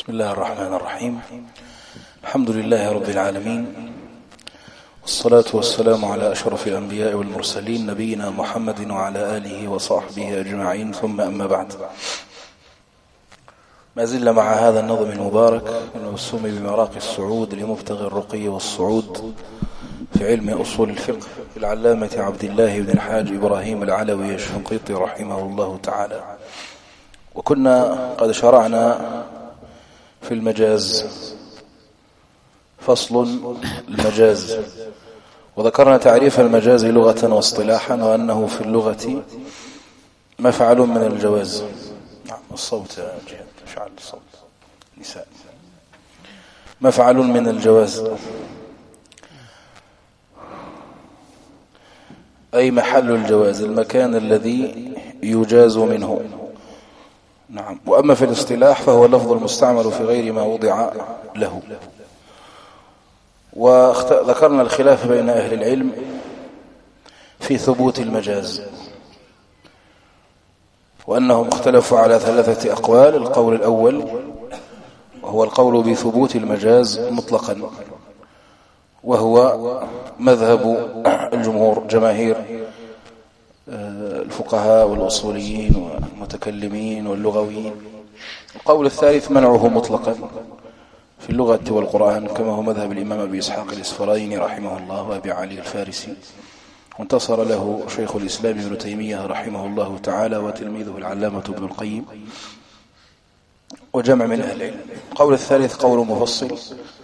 بسم الله الرحمن الرحيم. الحمد لله رب العالمين، والصلاة والسلام على أشرف الأنبياء والمرسلين نبينا محمد وعلى آله وصحبه أجمعين، ثم أما بعد. ما زلنا مع هذا النظم المبارك الموسوم بمراقي السعود لمبتغي الرقي والصعود في علم أصول الفقه العلامة عبد الله بن الحاج إبراهيم العلوي الشنقيطي رحمه الله تعالى. وكنا قد شرعنا في المجاز، فصل المجاز، وذكرنا تعريف المجاز لغة واصطلاحا، وأنه في اللغة مفعل من الجواز. الصوت يا جهاد، افعل الصوت نساء. مفعل من الجواز أي محل الجواز، المكان الذي يجاز منه. نعم. وأما في الاصطلاح فهو اللفظ المستعمل في غير ما وضع له. وذكرنا الخلاف بين أهل العلم في ثبوت المجاز، وأنهم اختلفوا على 3 أقوال. القول الأول وهو القول بثبوت المجاز مطلقا، وهو مذهب الجمهور، جماهير الفقهاء والأصوليين والمتكلمين واللغويين. القول الثالث منعه مطلقا في اللغة والقرآن، كما هو مذهب الإمام أبي إسحاق الإسفرايني رحمه الله وأبي علي الفارسي، وانتصر له شيخ الإسلام ابن تيمية رحمه الله تعالى وتلميذه العلامة ابن القيم وجمع من أهل العلم. القول الثالث قول مفصل،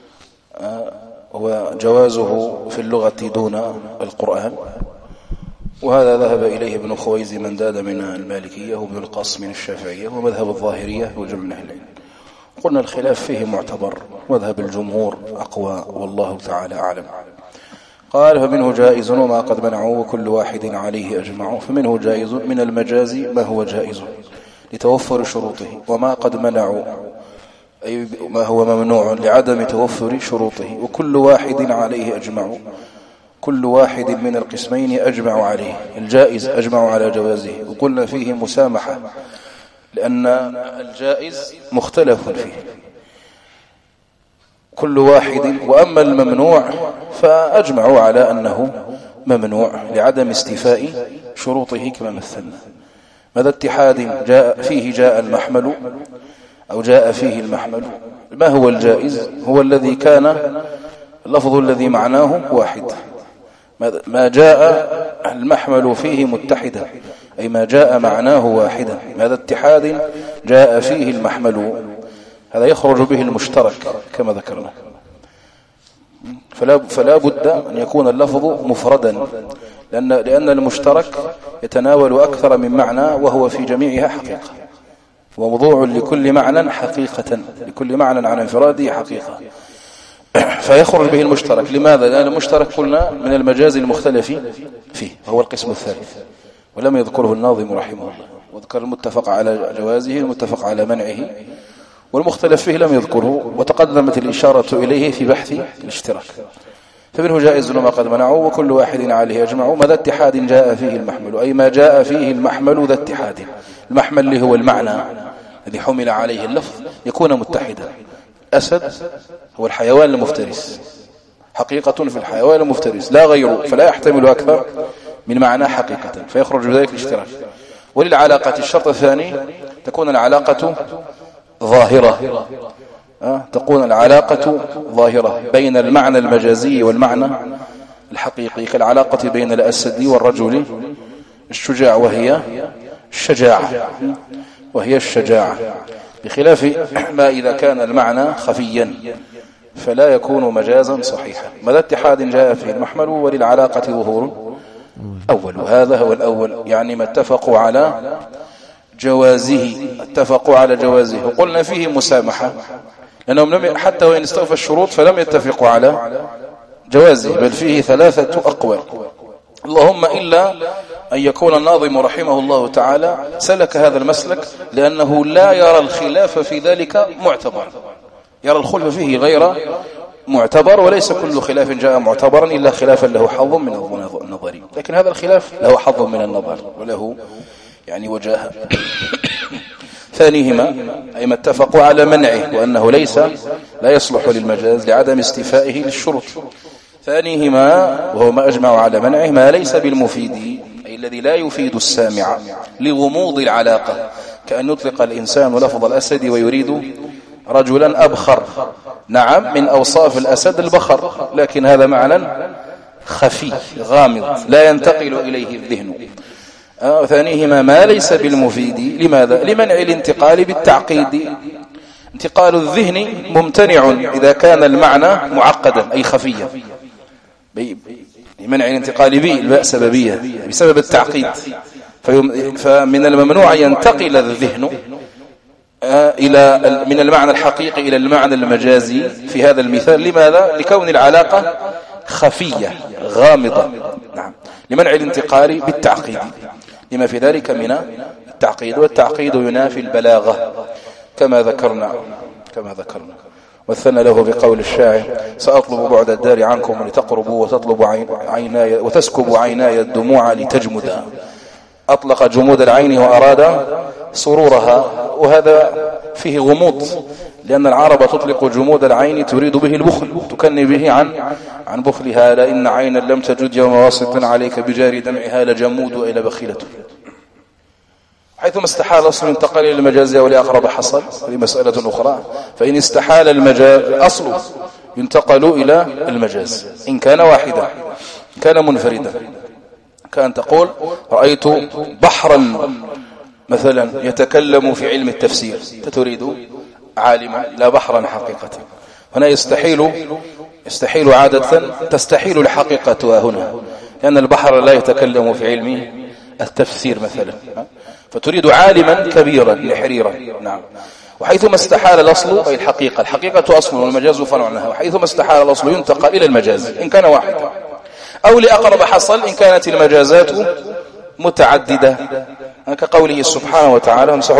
وجوازه في اللغة دون القرآن، وهذا ذهب إليه ابن خويز من داد من المالكية، وابن القاص من الشافعية، ومذهب الظاهرية وجمع من أهل العلم. قلنا الخلاف فيه معتبر، مذهب الجمهور أقوى والله تعالى أعلم. قال فمنه جائز وما قد منعوا وكل واحد عليه أجمع. فمنه جائز من المجاز ما هو جائز لتوفر شروطه، وما قد منعوا أي ما هو ممنوع لعدم توفر شروطه، وكل واحد عليه أجمع. كل واحد من القسمين أجمع عليه. الجائز أجمع على جوازه، وقلنا فيه مسامحة لأن الجائز مختلف فيه كل واحد. وأما الممنوع فأجمعوا على أنه ممنوع لعدم استيفاء شروطه كما مثلنا. ماذا اتحاد جاء المحمل أو جاء فيه المحمل. ما هو الجائز؟ هو الذي كان اللفظ الذي معناه واحد، ما جاء المحمل فيه متحدا، أي ما جاء معناه واحدا. ماذا اتحاد جاء فيه المحمل، هذا يخرج به المشترك كما ذكرنا. فلا بد أن يكون اللفظ مفردا، لأن المشترك يتناول أكثر من معنى، وهو في جميعها حقيقة، وموضوع لكل معنى حقيقة، لكل معنى عن انفراده حقيقة، فيخرج به المشترك. لماذا؟ لأن المشترك قلنا من المجاز المختلف فيه، وهو القسم الثالث، ولم يذكره الناظم رحمه الله. وذكر المتفق على جوازه المتفق على منعه، والمختلف فيه لم يذكره، وتقدمت الإشارة إليه في بحث الاشتراك. فمنه جائز وما قد منعوا وكل واحد عليه أجمع. ماذا اتحاد جاء فيه المحمل، أي ما جاء فيه المحمل ذا اتحاد. المحمل اللي هو المعنى الذي حمل عليه اللفظ يكون متحدا. أسد هو الحيوان المفترس، حقيقة في الحيوان المفترس لا غيره، فلا يحتمل أكثر من معنى حقيقة، فيخرج بذلك الاشتراك. وللعلاقة الشرط الثاني تكون العلاقة ظاهرة، تكون العلاقة ظاهرة بين المعنى المجازي والمعنى الحقيقي، كالعلاقة بين الأسد والرجل الشجاع وهي الشجاعة، بخلاف ما إذا كان المعنى خفيا فلا يكون مجازا صحيحا. ماذا اتحاد جاء فيه المحمل وللعلاقة ظهور أول، وهذا هو الأول، يعني ما اتفقوا على جوازه. وقلنا فيه مسامحة، لأنهم حتى وإن استوفى الشروط فلم يتفقوا على جوازه، بل فيه 3 أقوال. اللهم إلا أن يكون الناظم رحمه الله تعالى سلك هذا المسلك لأنه لا يرى الخلاف في ذلك معتبر، يرى الخلف فيه غير معتبر، وليس كل خلاف جاء معتبرا إلا خلافا له حظ من النظر، لكن هذا الخلاف له حظ من النظر وله يعني وجاهة. ثانيهما أي ما اتفقوا على منعه وأنه لا يصلح للمجاز لعدم استيفائه للشروط. ثانيهما وهو ما أجمع على منعه ما ليس بالمفيد أي الذي لا يفيد السامع لغموض العلاقة، كأن يطلق الإنسان لفظ الأسد ويريد رجلا أبخر. نعم من أوصاف الأسد البخر، لكن هذا معنى خفي غامض لا ينتقل إليه الذهن. ثانيهما ما ليس بالمفيد. لماذا؟ لمنع الانتقال بالتعقيد. انتقال الذهن ممتنع إذا كان المعنى معقدا أي خفيا، لمنع الانتقال به الباء سببية بسبب التعقيد. فمن الممنوع ينتقل الذهن من المعنى الحقيقي إلى المعنى المجازي في هذا المثال. لماذا؟ لكون العلاقة خفية غامضة. نعم لمنع الانتقال بالتعقيد لما في ذلك من التعقيد، والتعقيد ينافي البلاغة كما ذكرنا. مثلنا له بقول الشاعر: سأطلب بعد الدار عنكم لتقربوا وتسكب عيناي الدموع لتجمدا. أطلق جمود العين وأراد سرورها، وهذا فيه غموض، لأن العرب تطلق جمود العين تريد به البخل، تكني به عن بخلها. لإن عينا لم تجد يوم واسط عليك بجار دمعها لجمود إلى بخيلة. حيثما استحال أصل انتقل إلى المجاز أو لأقرب حصل، هذه مسألة أخرى. فإن استحال المجاز أصل ينتقل إلى المجاز إن كان واحدا، كان منفردا. كان تقول: رأيت بحرا مثلا يتكلم في علم التفسير، تريد عالما لا بحرا حقيقة. هنا يستحيل عادة، تستحيل الحقيقة هنا، لأن البحر لا يتكلم في علم التفسير مثلا، فتريد عالما كبيرا لحريرا. نعم. وحيثما استحال الأصل أي الحقيقة أصل والمجاز فرع عنها، وحيثما استحال الأصل ينتقل إلى المجاز إن كان واحدا، أو لأقرب حصل إن كانت المجازات متعددة، كقوله سبحانه وتعالى: امسحوا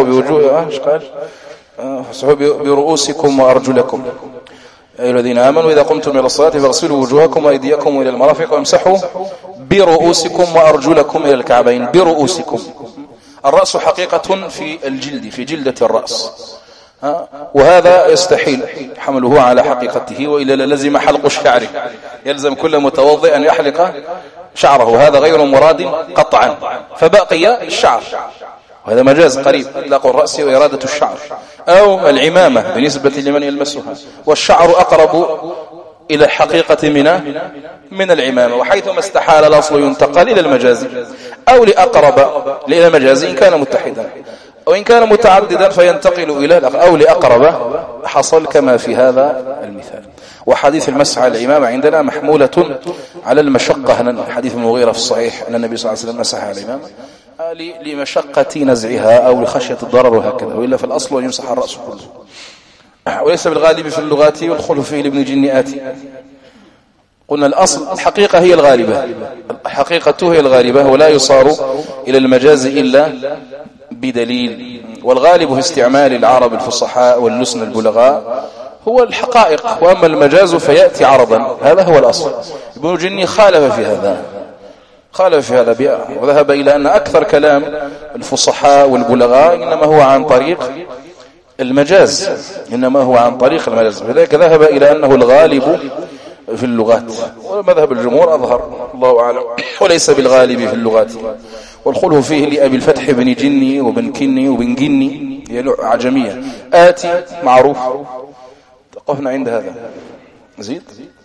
برؤوسكم وأرجلكم أيها الذين آمنوا إذا قمتم إلى الصلاة فاغسلوا وجوهكم وأيديكم إلى المرافق وامسحوا برؤوسكم وأرجلكم إلى الكعبين. برؤوسكم، الرأس حقيقة في الجلد، في جلدة الرأس، وهذا يستحيل حمله على حقيقته، وإلا لزم حلق الشعر، يلزم كل متوضئ أن يحلق شعره، هذا غير مراد قطعا، فبقي الشعر، وهذا مجاز قريب، إطلاق الرأس وإرادة الشعر، أو العمامة بالنسبة لمن يلمسها، والشعر أقرب إلى الحقيقة من العمامة. وحيثما استحال الأصل ينتقل إلى المجاز، أو لأقرب إلى المجاز إن كان متحدا، وإن كان متعددا فينتقل إلى أو لأقرب حصل كما في هذا المثال. وحديث المسح على الإمامة عندنا محمولة على المشقة، حديث المغيرة في الصحيح أن النبي صلى الله عليه وسلم مسح على الإمامة لمشقة نزعها أو لخشية الضرر وهكذا، وإلا في الأصل يمسح الرأس كله. وليس بالغالب في اللغات والخلف فيه لابن جنياتي. قلنا الأصل الحقيقة هي الغالبة، الحقيقة هي الغالبة، ولا يصار إلى المجاز إلا بدليل. والغالب في استعمال العرب الفصحاء واللسن البلغاء هو الحقائق، وأما المجاز فيأتي عرضا، هذا هو الأصل. ابن جني خالف في هذا بيئة، وذهب إلى أن أكثر كلام الفصحاء والبلغاء إنما هو عن طريق المجاز، فذلك ذهب إلى أنه الغالب في اللغات، ومذهب الجمهور أظهر الله أعلم، وليس بالغالب في اللغات. والخلف فيه لأبي الفتح بن جني وبن كني وبن جني، هي عجمية. آتي معروف، توقفنا عند هذا. زيد.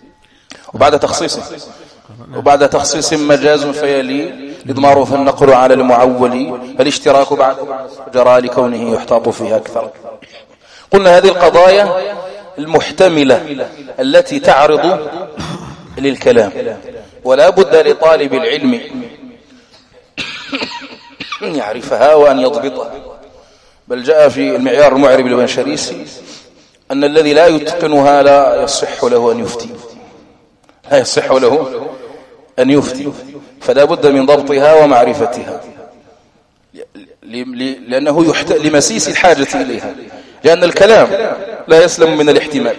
وبعد تخصيص مجاز فيلي إضماره فالنقل على المعول، فالاشتراك بعد جرى لكونه يحتاط فيها أكثر. قلنا هذه القضايا المحتملة التي تعرض للكلام، ولا بد لطالب العلم أن يعرفها وأن يضبطها. بل جاء في المعيار المعرب للبنشريسي أن الذي لا يتقنها لا يصح له أن يفتي، فلا بد من ضبطها ومعرفتها، لأنه لمسيس الحاجة إليها، لأن الكلام لا يسلم من الاحتمال.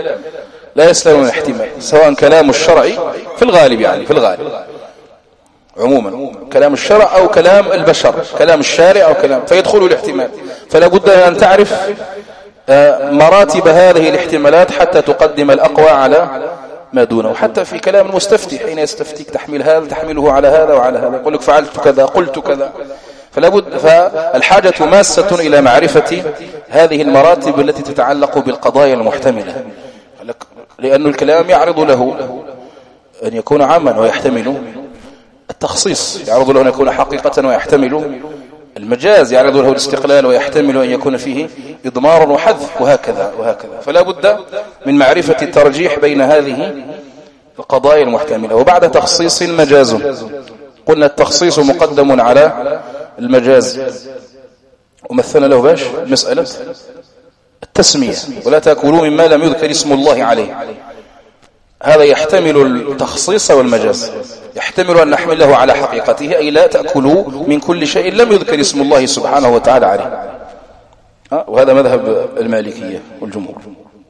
سواء كلام الشرعي في الغالب، عموما، كلام الشرع أو كلام البشر، كلام الشارع أو كلام، فيدخل الاحتمال. فلا بد أن تعرف مراتب هذه الاحتمالات حتى تقدم الأقوى على ما دونه. حتى في كلام المستفتي حين يستفتيك تحمل هذا تحمله على هذا وعلى هذا، يقول لك فعلت كذا قلت كذا. فلا بد، فالحاجة ماسة إلى معرفة هذه المراتب التي تتعلق بالقضايا المحتملة، لأن الكلام يعرض له أن يكون عاما ويحتمل التخصيص، يعرض له أن يكون حقيقة ويحتمل المجاز، يعرض له الاستقلال ويحتمل أن يكون فيه إضمار وحذف، وهكذا وهكذا. فلا بد من معرفة الترجيح بين هذه القضايا المحتملة. وبعد تخصيص مجاز، قلنا التخصيص مقدم على المجاز، ومثلنا له باش مسألة التسمية، ولا تأكلوا مما لم يذكر اسم الله عليه. هذا يحتمل التخصيص والمجاز، يحتمل أن نحمله على حقيقته، أي لا تأكلوا من كل شيء لم يذكر اسم الله سبحانه وتعالى عليه. وهذا مذهب المالكية والجمهور.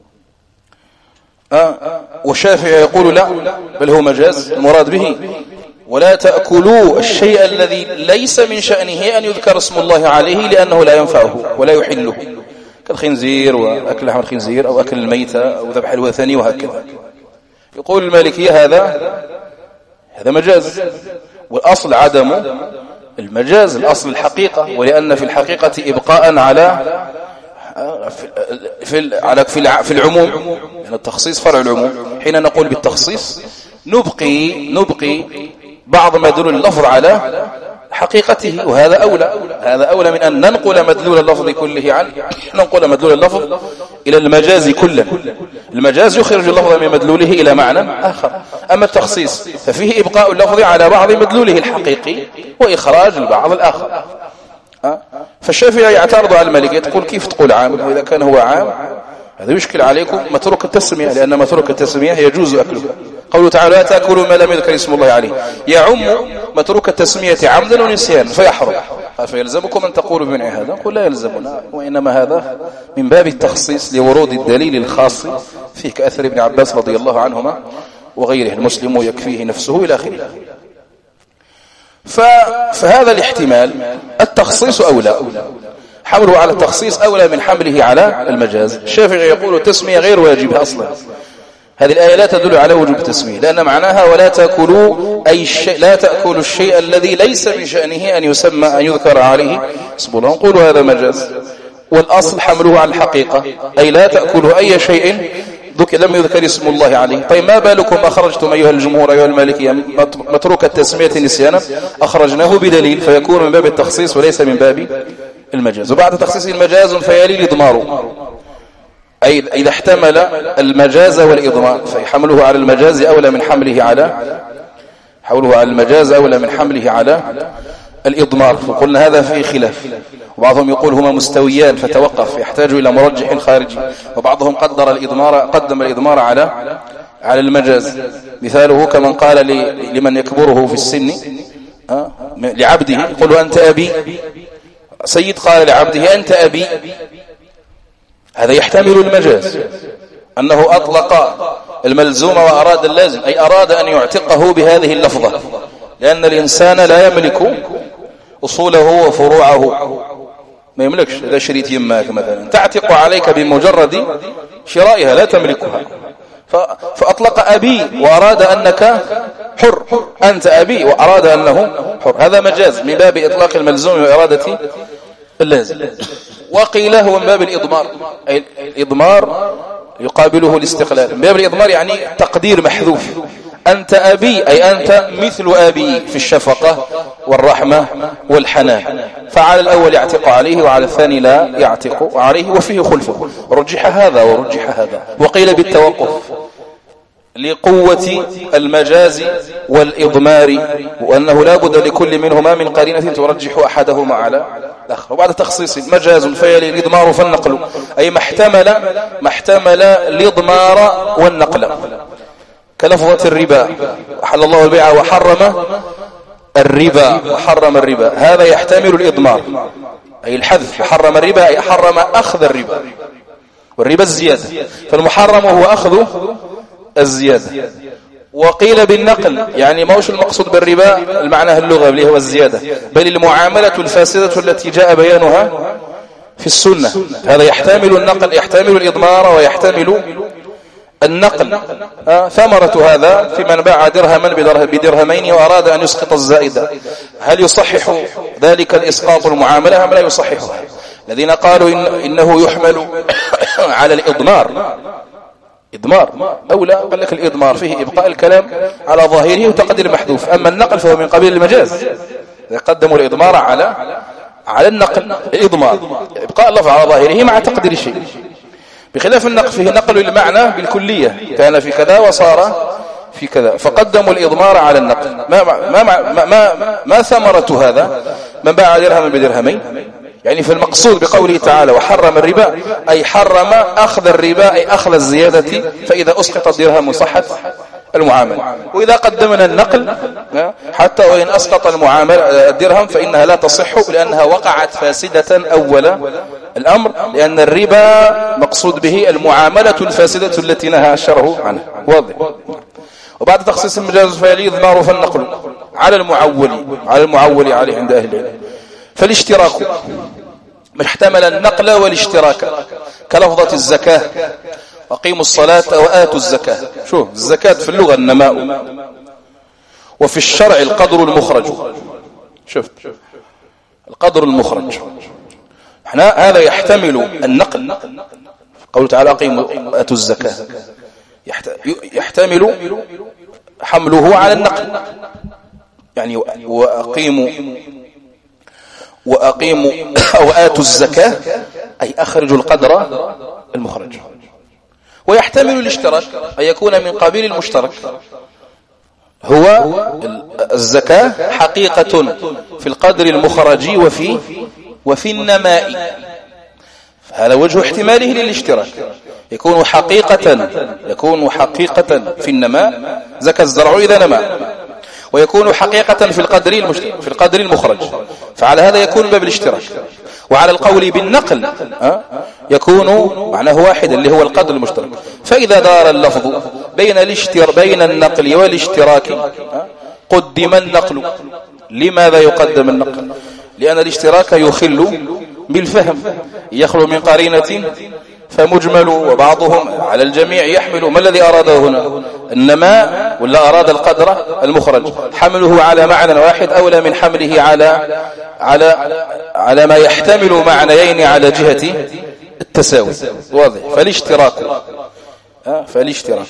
والشافعي يقول لا، بل هو مجاز المراد به ولا تأكلوا الشيء الذي ليس من شأنه أن يذكر اسم الله عليه لأنه لا ينفعه ولا يحله، كالخنزير وأكل لحم الخنزير أو أكل الميتة أو ذبح الوثني وهكذا. يقول المالكية هذا مجاز، والأصل عدم المجاز، الأصل الحقيقة، ولأن في الحقيقة إبقاء في العموم، يعني التخصيص فرع العموم. حين نقول بالتخصيص نبقي بعض ما يدل اللفظ على حقيقته، وهذا أولى من أن ننقل مدلول اللفظ كله ننقل مدلول اللفظ إلى المجاز كلا. المجاز يخرج اللفظ من مدلوله إلى معنى آخر، أما التخصيص ففيه إبقاء اللفظ على بعض مدلوله الحقيقي وإخراج البعض الآخر. فالشافعي يعترض على المالكية، تقول كيف تقول عام، وإذا كان هو عام هذا يشكل عليكم متروك التسمية، لأن متروك التسمية يجوز أكله. قوله تعالى لا تأكلوا ما لم يذكر اسم الله عليه، يعم متروك التسمية عمدا ونسيانا فيحرم. فيلزمكم أن تقولوا بمنع هذا، نقول لا يلزمنا، وإنما هذا من باب التخصيص لورود الدليل الخاص فيه، كأثر ابن عباس رضي الله عنهما وغيره، المسلم يكفيه نفسه إلى آخره. فهذا الاحتمال التخصيص أولى، حمله على التخصيص أولى من حمله على المجاز. الشافعي يقول التسمية غير واجبة أصلا، هذه الآية لا تدل على وجوب التسمية، لأن معناها ولا تأكلوا أي شيء، لا تأكلوا الشيء الذي ليس من شأنه أن يسمى أن يذكر عليه اسم الله، نقول هذا مجاز. والأصل حمله على الحقيقة، أي لا تأكلوا أي شيء لم يذكر اسم الله عليه. طيب ما بالكم أخرجتم أيها الجمهور أيها المالكية متروك التسمية نسيانا؟ أخرجناه بدليل، فيكون من باب التخصيص وليس من باب المجاز. وبعد تخصيص المجاز فيلي الإضمار، أي إذا احتمل المجاز والإضمار فحمله على المجاز أولى من حمله على المجاز أولى من حمله على الإضمار. فقلنا هذا فيه خلاف، وبعضهم يقول هما مستويان فتوقف، يحتاج إلى مرجح خارجي، وبعضهم قدم الإضمار على المجاز. مثاله كمن قال لمن يكبره في السن لعبده يقول أنت أبي، سيد قال لعبده أنت أبي، هذا يحتمل المجاز، أنه أطلق الملزوم وأراد اللازم، أي أراد أن يعتقه بهذه اللفظة، لأن الإنسان لا يملك أصوله وفروعه، ما يملكش. إذا شريت يماك مثلا تعتق عليك بمجرد شرائها، لا تملكها، فأطلق أبي وأراد أنك حر، أنت أبي وأراد أنه حر، هذا مجاز من باب إطلاق الملزوم وإرادة اللازم. وقيل هو من باب الإضمار، أي الإضمار يقابله الاستقلال. من باب الإضمار يعني تقدير محذوف، أنت أبي أي أنت مثل أبي في الشفقة والرحمة والحنان، فعلى الأول يعتق عليه وعلى الثاني لا يعتق عليه، وفيه خلفه، رجح هذا ورجح هذا. وقيل بالتوقف لقوة المجاز والإضمار، وأنه لا بد لكل منهما من قرينة ترجح أحدهما على الآخر. وبعد تخصيص المجاز فيلي الإضمار فالنقل، أي ما احتمل الإضمار والنقل، كلفظة الربا، أحل الله البيع وحرم الربا، هذا يحتمل الإضمار أي الحذف، حرم الربا أي حرم أخذ الربا، والربا الزيادة، فالمحرم هو أخذ الزيادة. وقيل بالنقل، يعني ما هوش المقصود بالربا المعنى اللغوي اللي هو الزيادة، بل المعاملة الفاسدة التي جاء بيانها في السنة. هذا يحتمل النقل، يحتمل الإضمار ويحتمل النقل. ثمرة هذا في من باع درهما بدرهمين وأراد أن يسقط الزائدة، هل يصحح ذلك الإسقاط المعاملة أم لا يصححها؟ الذين قالوا إنه يحمل على الإضمار، إضمار أو لا، قال لك الإضمار فيه إبقاء الكلام على ظاهره وتقدير محذوف، أما النقل فهو من قبيل المجاز، يقدموا الإضمار على النقل، الإضمار إبقاء اللفظ على ظاهره مع تقدير الشيء، بخلاف النقل فيه نقل المعنى بالكلية، كان في كذا وصار في كذا، فقدموا الإضمار على النقل. ما ثمرة هذا؟ من باع درهما بدرهمين، يعني في المقصود بقوله تعالى وحرم الربا أي حرم أخذ الربا، أي أخذ الزيادة، فإذا أسقط الدرهم صحت المعاملة. وإذا قدمنا النقل حتى وإن أسقط المعاملة الدرهم فإنها لا تصح، لأنها وقعت فاسدة أول الأمر، لأن الربا مقصود به المعاملة الفاسدة التي نهى الشرع عنها. واضح. وبعد تخصيص المجاز الفعلي إضمار فالنقل على المعول عليه عند أهل العلم. فالاشتراك ما احتمل النقل والاشتراك كلفظة الزكاة، أقيموا الصلاة وآتوا الزكاة. شوف الزكاة في اللغة النماء، وفي الشرع القدر المخرج. شوف القدر المخرج، احنا هذا يحتمل النقل، قوله تعالى أقيموا وآتوا الزكاة، يحتمل حمله على النقل، يعني وأقيموا أو آتوا الزكاة أي أخرجوا القدر المخرج. ويحتمل الاشتراك أن يكون من قبيل المشترك، هو الزكاة حقيقة في القدر المخرج وفي النماء، هذا وجه احتماله للاشتراك، يكون حقيقة في النماء، زكى الزرع إذا نمى، ويكون حقيقة في القدر المخرج، فعلى هذا يكون باب الاشتراك. وعلى القول بالنقل يكون معناه واحد اللي هو القدر المشترك. فإذا دار اللفظ بين النقل والاشتراك قدم النقل. لماذا يقدم النقل؟ لأن الاشتراك يخل بالفهم، يخلو من قرينة فمجمل وبعضهم على الجميع يحمل. ما الذي أراده هنا؟ النماء ولا أراد القدر المخرج؟ حمله على معنى واحد أولى من حمله على ما يحتمل معنيين على جهة التساوي. واضح. فالاشتراك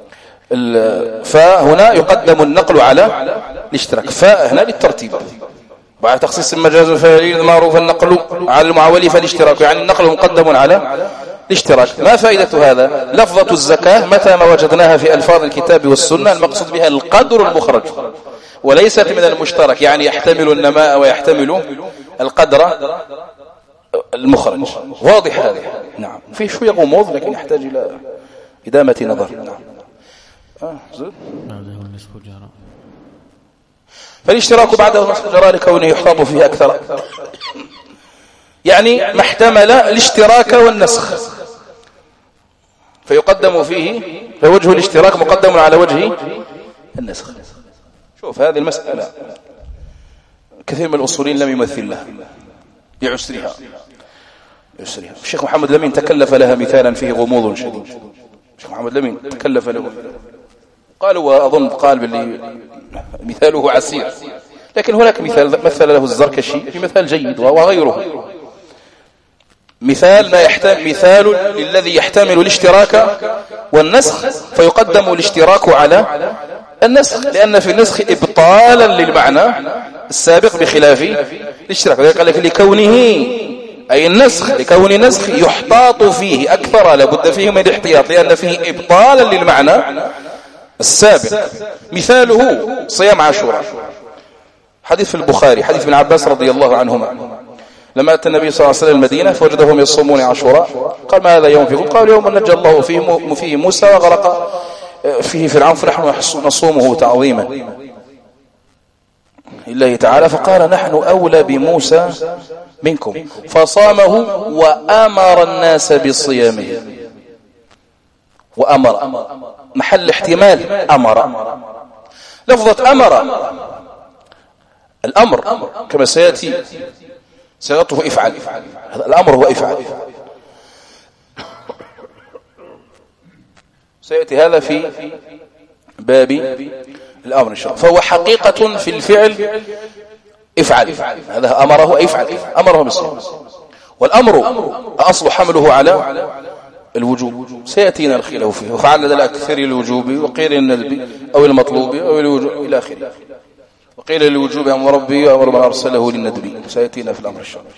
فهنا يقدم النقل على الاشتراك، فهنا للترتيب. بعد تخصيص المجاز الفعلي المعروف النقل على المعول فالاشتراك، يعني النقل مقدم على الاشتراك. ما فائدة هذا؟ لفظة الزكاة متى ما وجدناها في ألفاظ الكتاب والسنة المقصود بها القدر المخرج وليست من المشترك، يعني يحتمل النماء ويحتمل القدر المخرج. واضح هذا؟ نعم. فيه شوية غموض لكن يحتاج إلى إدامة نظر. نعم. فالاشتراك بعده نصب جراء لكونه يحتاط فيه أكثر، يعني ما احتمل الاشتراك والنسخ فيقدم فيه، فوجه الاشتراك مقدم على وجه النسخ. شوف هذه المسألة كثير من الأصولين لم يمثل لها بعسرها. الشيخ محمد لمين تكلف لها مثالا فيه غموض شديد. الشيخ محمد لمين تكلف له، قالوا وأظن قال باللي مثاله عسير، لكن هناك مثل له الزركشي في مثال جيد وغيره. مثال الذي يحتمل الاشتراك والنسخ فيقدم الاشتراك على النسخ، لأن في النسخ إبطالا للمعنى السابق بخلاف الاشتراك. قال لك لكونه أي النسخ، لكون النسخ يحتاط فيه أكثر، لابد فيه من الاحتياط لأن فيه إبطالا للمعنى السابق. مثاله صيام عاشوراء، حديث في البخاري، حديث ابن عباس رضي الله عنهما لما أتى النبي صلى الله عليه وسلم المدينة فوجدهم يصومون عاشوراء، قال ما هذا يوم فيكم؟ قال يوم نجى الله فيه موسى وغرق فيه فرعون فنحن نصومه تعظيما لله تعالى، فقال نحن أولى بموسى منكم فصامه وأمر الناس بصيامه. وأمر، محل احتمال أمر. لفظة أمر، الأمر كما سيأتي صيغته افعل، الأمر هو افعل، سيأتي هذا في باب الأمر إن شاء الله. فهو حقيقة في الفعل افعل، هذا أمره افعل، أمره بالصيام. والأمر أصل حمله على الوجوب، سيأتينا الخلاف فيه، وفعل لدى الأكثر الوجوب، وقيل الندب أو المطلوب أو الوجوب إلى آخره، وقيل الوجوب أمر ربي وأمر من أرسله للندب، سيأتينا في الأمر الشرعي.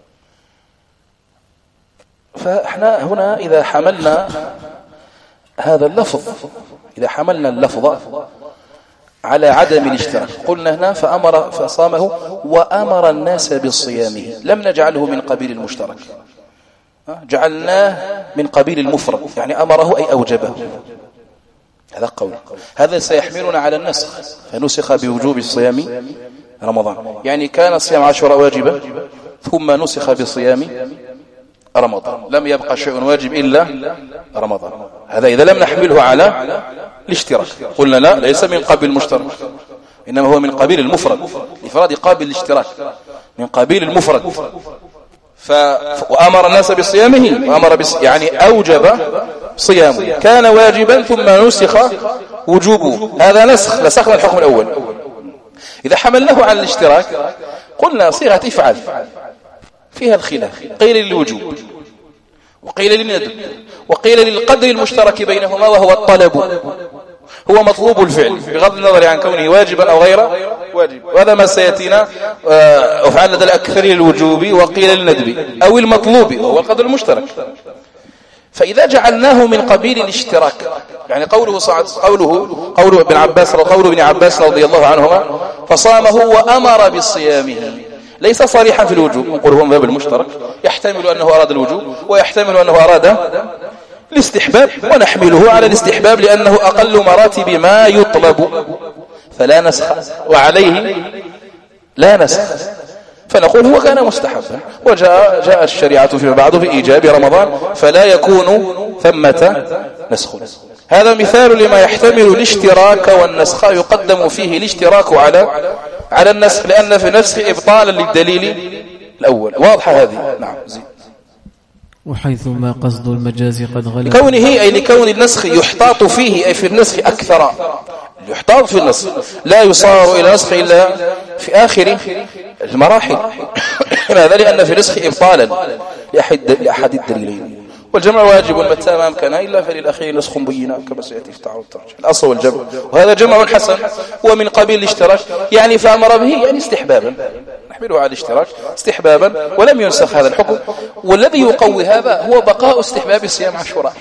فإحنا هنا إذا حملنا هذا اللفظ، إذا حملنا اللفظ على عدم الاشتراك، قلنا هنا فأمر فصامه وأمر الناس بصيامه، لم نجعله من قبيل المشترك، جعلناه من قبيل المفرد، يعني أمره أي أوجبه. هذا قول، هذا سيحملنا على النسخ، فنسخ بوجوب الصيام رمضان، يعني كان صيام عاشوراء واجبا ثم نسخ بصيام رمضان، لم يبقى شيء واجب إلا رمضان. هذا إذا لم نحمله على الاشتراك، قلنا لا، ليس من قبيل المشترك، إنما هو من قبيل المفرد، الإفراد قابل الاشتراك، من قبيل المفرد. وأمر الناس بصيامه، وأمر يعني أوجب صيامه، كان واجبا ثم نسخ وجوبه، هذا نسخنا الحكم الأول. إذا حملناه على الاشتراك قلنا صيغة افعل فيها الخلاف، قيل للوجوب وقيل للندب وقيل للقدر المشترك بينهما، وهو الطلب، هو مطلوب الفعل بغض النظر عن كونه واجبا أو غير واجب. وهذا ما سيأتينا، وفعل لدى الأكثر الوجوب وقيل للندب أو المطلوب، وهو القدر المشترك. فإذا جعلناه من قبيل الاشتراك، يعني قول ابن عباس رضي الله عنهما فصامه وأمر بصيامه، ليس صريحا في الوجوب، نقول هو من باب المشترك، يحتمل أنه أراد الوجوب ويحتمل أنه أراد الاستحباب، ونحمله على الاستحباب لأنه أقل مراتب ما يطلب، فلا نسخ، وعليه لا نسخ، فنقول هو كان مستحبا، وجاء الشريعة فيما بعد في إيجاب رمضان، فلا يكون ثمة نسخ. هذا مثال لما يحتمل الاشتراك والنسخ، يقدم فيه الاشتراك على النسخ، لأن في النسخ إبطالا للدليل الأول. واضحة هذه؟ نعم. وحيثما قصد المجاز قد غلب، كونه أي لكون النسخ يحتاط فيه، أي في النسخ أكثر، يحتاط في النسخ، لا يصار إلى نسخ إلا في آخر المراحل. هذا لأن في النسخ إبطالا لأحد الدليلين، والجمع واجب متى ما أمكن، إلا فللأخير نسخ بينا كما سيأتي في التعارض الترجيح. الأصل والجمع، وهذا جمع حسن ومن قبيل الاشتراك، يعني فأمر به يعني استحبابا، نحمله على الاشتراك استحبابا، ولم ينسخ هذا الحكم. والذي يقوي هذا هو بقاء استحباب صيام عاشوراء،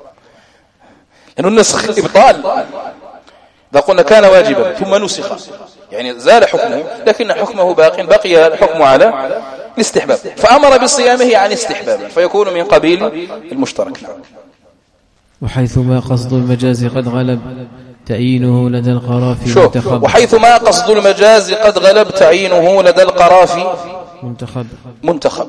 لأنه النسخ إبطال. إذا قلنا كان واجبا ثم نسخ، يعني زال حكمه، لكن حكمه بقي الحكم على الاستحباب، فأمر بصيامه عن استحبابا، فيكون من قبيل المشترك. وحيثما قصد المجاز قد غلب تعيينه لدى القرافي منتخب، وحيثما قصد المجاز قد غلب تعيينه لدى القرافي منتخب.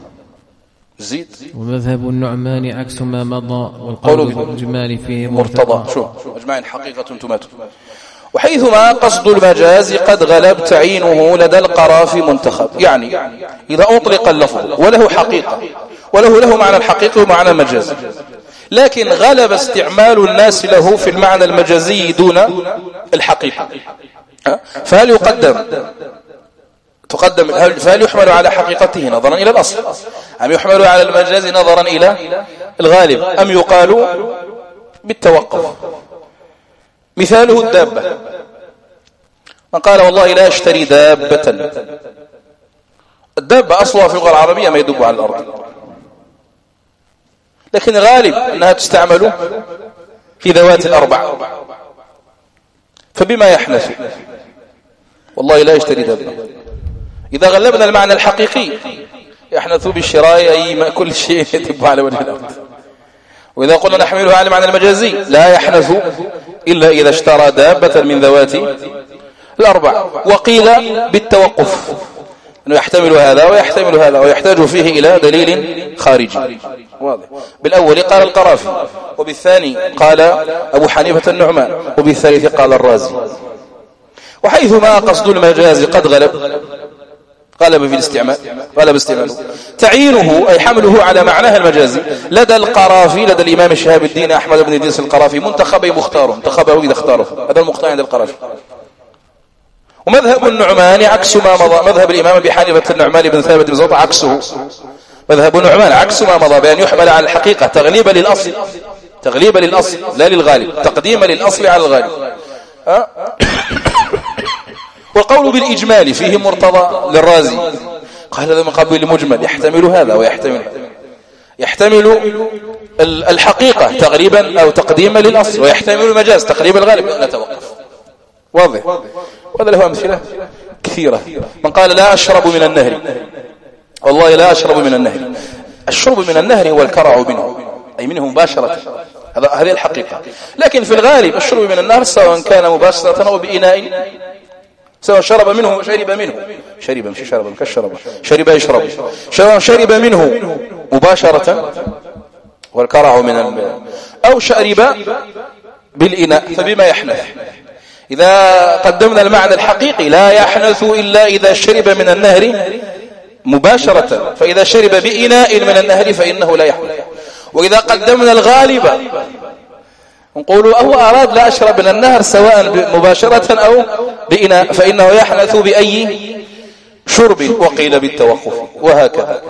زيد. ومذهب النعمان عكس ما مضى، والقول بالإجمال فيه مرتضى. أجمعين حقيقة تمات. وحيثما قصد المجاز قد غلب تعيينه لدى القرافي منتخب، يعني إذا أطلق اللفظ وله حقيقة وله معنى الحقيقي ومعنى المجاز، لكن غلب استعمال الناس له في المعنى المجازي دون الحقيقة، فهل فهل يحمل على حقيقته نظرا إلى الأصل، أم يحمل على المجاز نظرا إلى الغالب، أم يقال بالتوقف؟ مثاله الدابة، من قال والله لا اشتري دابة، الدابة أصلها في اللغة العربية ما يدب على الأرض، لكن غالب أنها تستعمل في ذوات الأربع، فبما يحنث والله لا يشتري دابة؟ إذا غلبنا المعنى الحقيقي يحنث بالشراء أي كل شيء يدب على وجه الأرض. وإذا قلنا نحمله على معنى المجازي لا يحنث إلا إذا اشترى دابة من ذوات الأربع. وقيل بالتوقف أنه يحتمل هذا ويحتمل هذا ويحتاج فيه إلى دليل خارجي. واضح. بالأول قال القرافي، وبالثاني قال أبو حنيفة النعمان، وبالثالث قال الرازي. وحيثما قصد المجاز قد غلب في الاستعمال، غلب استعماله، تعيينه أي حمله على معناه المجازي لدى القرافي، لدى الإمام شهاب الدين أحمد بن إدريس القرافي منتخبه مختاره، انتخبه إذا اختاره، هذا المختار عند القرافي. ومذهب النعمان عكس ما مضى، مذهب الإمام أبي حنيفة النعمان بن ثابت بن زوطة عكسه، مذهب النعمان عكس ما مضى، بأن يحمل على الحقيقة تغليبا للأصل، تغليبا للأصل لا للغالب، تقديما للأصل على الغالب. والقول بالإجمال فيه مرتضى للرازي، قال هذا من قبيل المجمل، يحتمل هذا ويحتمل، يحتمل الحقيقة تغليبا أو تقديما للأصل، ويحتمل المجاز تقريب الغالب. نتوقف. واضح. وهذا له أمثلة كثيرة. من قال لا أشرب من النهر، والله لا أشرب من النهر، الشرب من النهر هو الكرع منه، أي منه مباشرة، هذه الحقيقة. لكن في الغالب الشرب من النهر سواء كان مباشرة أو بإناء، سواء شرب منه شرب منه، شرب مش شرب كالشرب، شرب يشرب، سواء شرب منه مباشرة والكرع من أو شرب بالإناء، فبما يحنث. إذا قدمنا المعنى الحقيقي لا يحنث إلا إذا شرب من النهر مباشرة، فإذا شرب بإناء من النهر فإنه لا يحنث. وإذا قدمنا الغالب نقول هو أراد لا أشرب من النهر سواء مباشرة أو بإناء، فإنه يحنث بأي شرب، وقيل بالتوقف، وهكذا.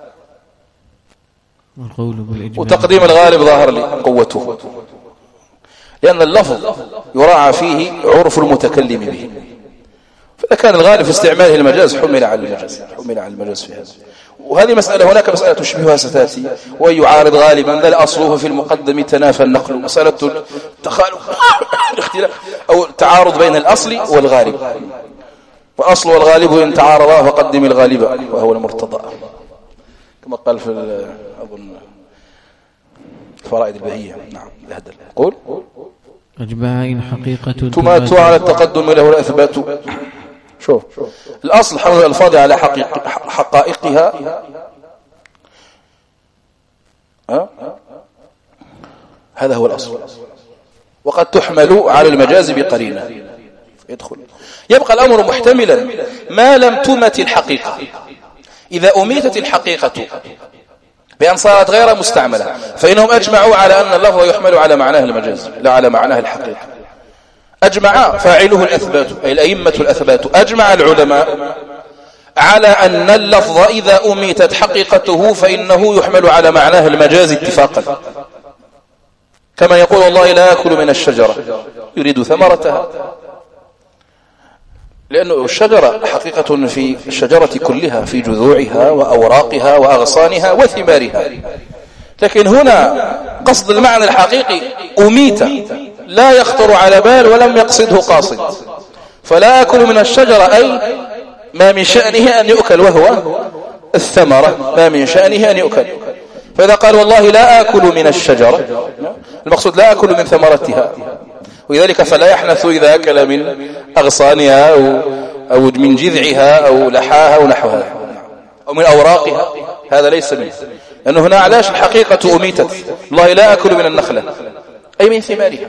وتقديم الغالب ظاهر لقوته، لأن اللفظ يراعى فيه عرف المتكلم به، فإذا كان الغالب في استعماله المجاز حمل على المجاز، حمل على المجاز في هذا. وهذه مسألة، هناك مسألة تشبهها ستأتي، ويعارض غالبا ذا الأصل في المقدم تنافى النقل، مسألة التخالف الاختلاف أو التعارض بين الأصل والغالب، والأصل والغالب إن تعارضا فقدم الغالب وهو المرتضى، كما قال في أظن الفرائد البهية. نعم. قول أجمع إن حقيقة تمات على التقدم له الأثبات. شوف الأصل حمل الألفاظ على حقائقها، هذا هو الأصل، وقد تحمل على المجاز بقرينة يدخل. يبقى الأمر محتملا ما لم تمت الحقيقة. إذا أميتت الحقيقة بأن صارت غير مستعملة فإنهم أجمعوا على أن اللفظ يحمل على معناه المجاز لا على معناه الحقيقة. أجمع فاعله الأثبات، أي الأئمة الأثبات، أجمع العلماء على أن اللفظ إذا أميتت حقيقته فإنه يحمل على معناه المجاز اتفاقا، كما يقول الله لا أكل من الشجرة يريد ثمرتها، لأن الشجرة حقيقة في الشجرة كلها، في جذوعها وأوراقها وأغصانها وثمارها، لكن هنا قصد المعنى الحقيقي أميت، لا يخطر على بال ولم يقصده قاصد. فلا أكل من الشجرة أي ما من شأنه أن يؤكل، وهو الثمرة ما من شأنه أن يؤكل. فإذا قال والله لا أكل من الشجرة، المقصود لا أكل من ثمرتها، ولذلك فلا يحنث إذا أكل من أغصانها أو من جذعها أو لحاها أو نحوها أو من أوراقها، هذا ليس منه، لأنه هنا علاش الحقيقة أميتت. الله لا أكل من النخلة أي من ثمارها،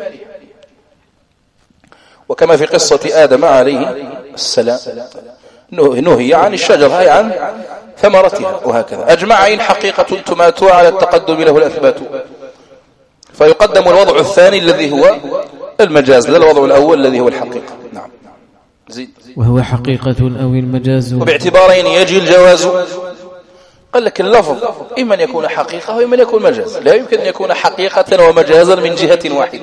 وكما في قصة آدم عليه السلام نهي عن الشجرة أي عن ثمرتها، وهكذا. أجمع إن حقيقة تمات على التقدم له الأثبات، فيقدم الوضع الثاني الذي هو المجاز لا الوضع الأول الذي هو الحقيقة. نعم. زيد. وهو حقيقة أو المجاز، وباعتبارين يجي الجواز. قال لك اللفظ إما أن يكون حقيقة وإما أن يكون مجاز، لا يمكن أن يكون حقيقة ومجازا من جهة واحدة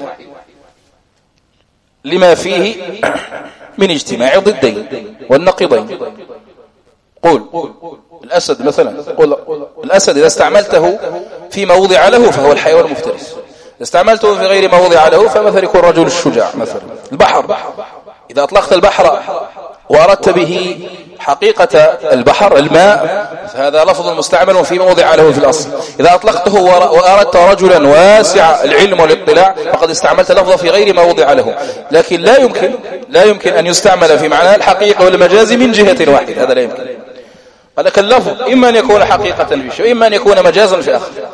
لما فيه من اجتماع ضدين والنقيضين. قول الأسد مثلا، قول الأسد إذا استعملته فيما وضع له فهو الحيوان المفترس، إذا استعملته في غير ما وضع له فمثل يكون رجل الشجاع. مثلا البحر، إذا أطلقت البحر وأردت به حقيقة البحر الماء فهذا لفظ مستعمل فيما وضع له في الأصل. إذا أطلقته وأردت رجلا واسع العلم والاطلاع فقد استعملت لفظه في غير ما وضع له، لكن لا يمكن أن يستعمل في معناه الحقيقة والمجاز من جهة واحدة، هذا لا يمكن. ولكن اللفظ إما أن يكون حقيقة في شيء وإما أن يكون مجازا في آخر.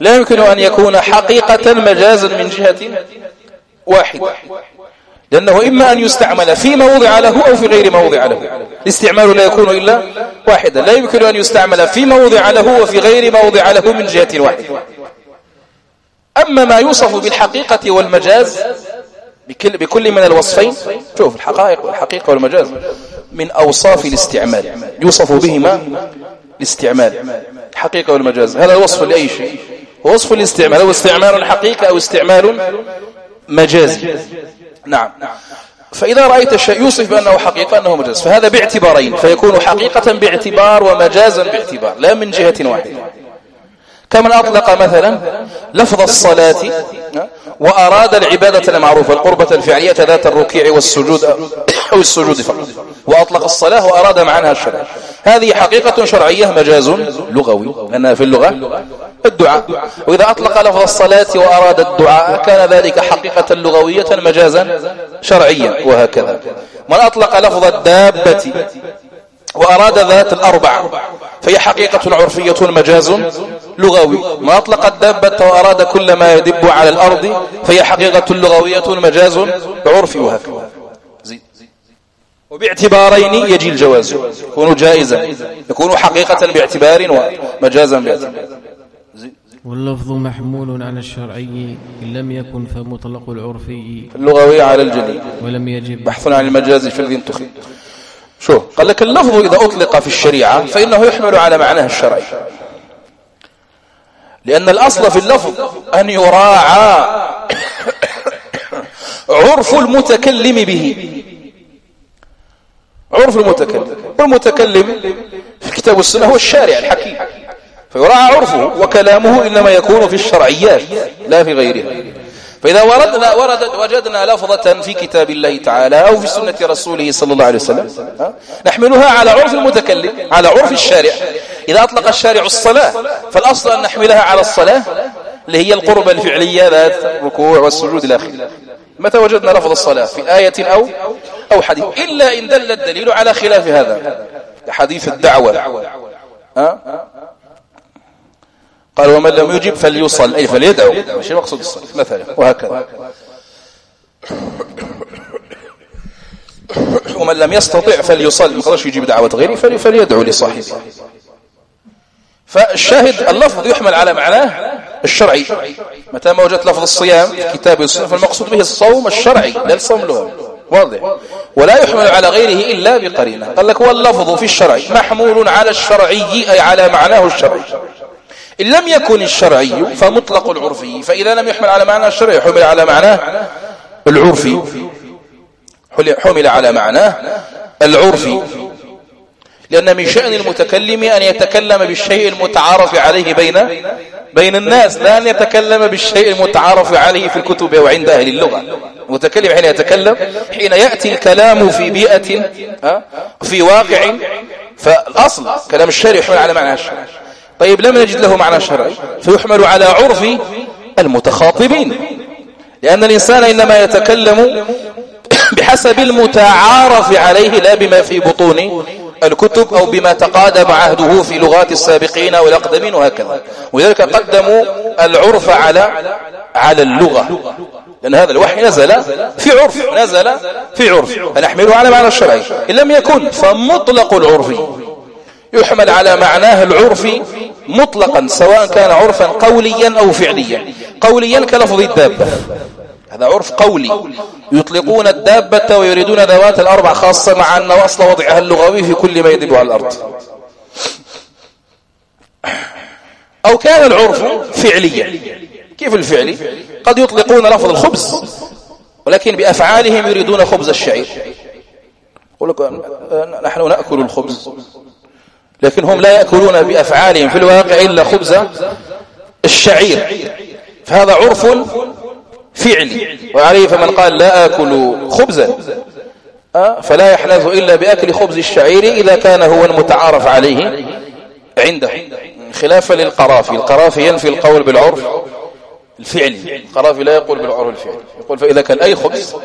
لا يمكن أن يكون حقيقة مجازا من جهة واحدة، لأنه إما أن يستعمل في موضع له أو في غير موضع له. الاستعمال لا يكون إلا واحدا، لا يمكن أن يستعمل في موضع له وفي غير موضع له من جهة واحدة. أما ما يوصف بالحقيقة والمجاز بكل من الوصفين، شوف الحقيقة والمجاز من أوصاف الاستعمال، يوصف بهما الاستعمال، الحقيقة والمجاز. هذا الوصف لأي شيء، وصف الاستعمال هو استعمال حقيقة أو استعمال مجازي. نعم. فإذا رأيت الشيء يوصف بأنه حقيقة أنه مجاز، فهذا باعتبارين، فيكون حقيقة باعتبار ومجازا باعتبار، لا من جهة واحدة. كمن أطلق مثلا لفظ الصلاة وأراد العبادة المعروفة القربة الفعلية ذات الركوع والسجود أو السجود فقط، وأطلق الصلاة وأراد معناها الشرع، هذه حقيقة شرعية مجاز لغوي، لأنها في اللغة الدعاء. وإذا أطلق لفظ الصلاة وأراد الدعاء كان ذلك حقيقة لغوية مجازا شرعيا، وهكذا. من أطلق لفظ الدابة وأراد ذات الأربع فهي حقيقة عرفية مجاز لغوي. ما أطلق الدابة وأراد كل ما يدب على الأرض فهي حقيقة لغوية مجاز عرفي، وهكذا. وباعتبارين يجي الجواز، يكون جائزا، يكون حقيقة باعتبار ومجازا باعتبار. واللفظ محمول على الشرعي إن لم يكن فمطلق العرفي اللغوي على الجلي، ولم يجب بحث عن المجاز في الذي انتخب. شو قال لك؟ اللفظ إذا أطلق في الشريعة فإنه يحمل على معناه الشرعي، لأن الأصل في اللفظ أن يراعى عرف المتكلم به. عرف المتكلم، والمتكلم في كتاب السنة هو الشارع الحكيم، فيراعى عرفه، وكلامه إنما يكون في الشرعيات لا في غيرها. فإذا وجدنا لفظة في كتاب الله تعالى أو في سنة رسوله صلى الله عليه وسلم نحملها على عرف المتكلم، على عرف الشارع. إذا أطلق الشارع الصلاة فالأصل أن نحملها على الصلاة اللي هي القربة الفعلية ذات الركوع والسجود إلى آخره. متى وجدنا لفظ الصلاة في آية أو حديث، إلا إن دل الدليل على خلاف هذا، حديث الدعوة قال ومن لم يجب فليصل، أي فليدعو، مش مقصود الصلاة مثلا، وهكذا. ومن لم يستطع فليصل، ما قدرش يجيب دعوة غيره فليدعو لصاحبه. فالشاهد اللفظ يحمل على معناه الشرعي. متى ما وجدت لفظ الصيام في كتاب السنة فالمقصود به الصوم الشرعي لا الصوم اللغوي، واضح، ولا يحمل على غيره إلا بقرينة. قال لك واللفظ في الشرع محمول على الشرعي، أي على معناه الشرعي. إن لم يكن الشرعي فمطلق العرفي، فإذا لم يحمل على معناه الشرعي حمل على معناه العرفي، حمل على معناه العرفي، لأن من شأن المتكلم أن يتكلم بالشيء المتعارف عليه بين الناس، لا أن يتكلم بالشيء المتعارف عليه في الكتب وعند أهل اللغة. المتكلم حين يتكلم، حين يأتي الكلام في بيئة في واقع، فالأصل كلام الشارع يحمل على معنى الشرع. طيب لم نجد له معنى شرعي فيحمل على عرف المتخاطبين، لأن الإنسان إنما يتكلم بحسب المتعارف عليه لا بما في بطون الكتب أو بما تقادم عهده في لغات السابقين والأقدمين وهكذا. ولذلك قدموا العرف على اللغة، لأن هذا الوحي نزل في عرف فنحمله على معنى الشرعي. إن لم يكن فمطلق العرف يحمل على معناه العرفي مطلقا، سواء كان عرفا قوليا أو فعليا. قوليا كلفظ الدابة، هذا عرف قولي، يطلقون الدابة ويريدون ذوات الأربع خاصة، مع أن أصل وضعها اللغوي في كل ما يدب على الأرض. أو كان العرف فعليا. كيف الفعلي؟ قد يطلقون لفظ الخبز ولكن بأفعالهم يريدون خبز الشعير، يقول لك نحن نأكل الخبز، لكن هم لا يأكلون بأفعالهم في الواقع إلا خبز الشعير، فهذا عرف فعلي. وعليه فمن قال لا آكل خبزا فلا يحنث إلا بأكل خبز الشعير إذا كان هو المتعارف عليه عنده، خلافا للقرافي. القرافي ينفي القول بالعرف الفعلي، القرافي لا يقول بالعرف الفعلي، يقول فإذا كان أي خبز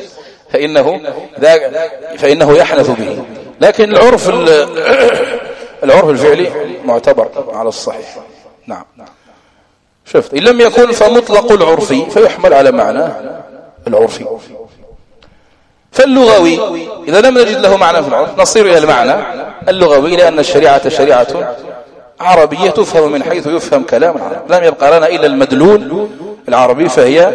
فإنه يحنث به. لكن العرف الفعلي معتبر على الصحيح. نعم. شفت، إن لم يكن فمطلق العرفي فيحمل على معناه العرفي. فاللغوي إذا لم نجد له معنى في العرف نصير إلى المعنى اللغوي، لأن الشريعة شريعة عربية تفهم من حيث يفهم كلام العرب، لم يبقى لنا إلا المدلول العربي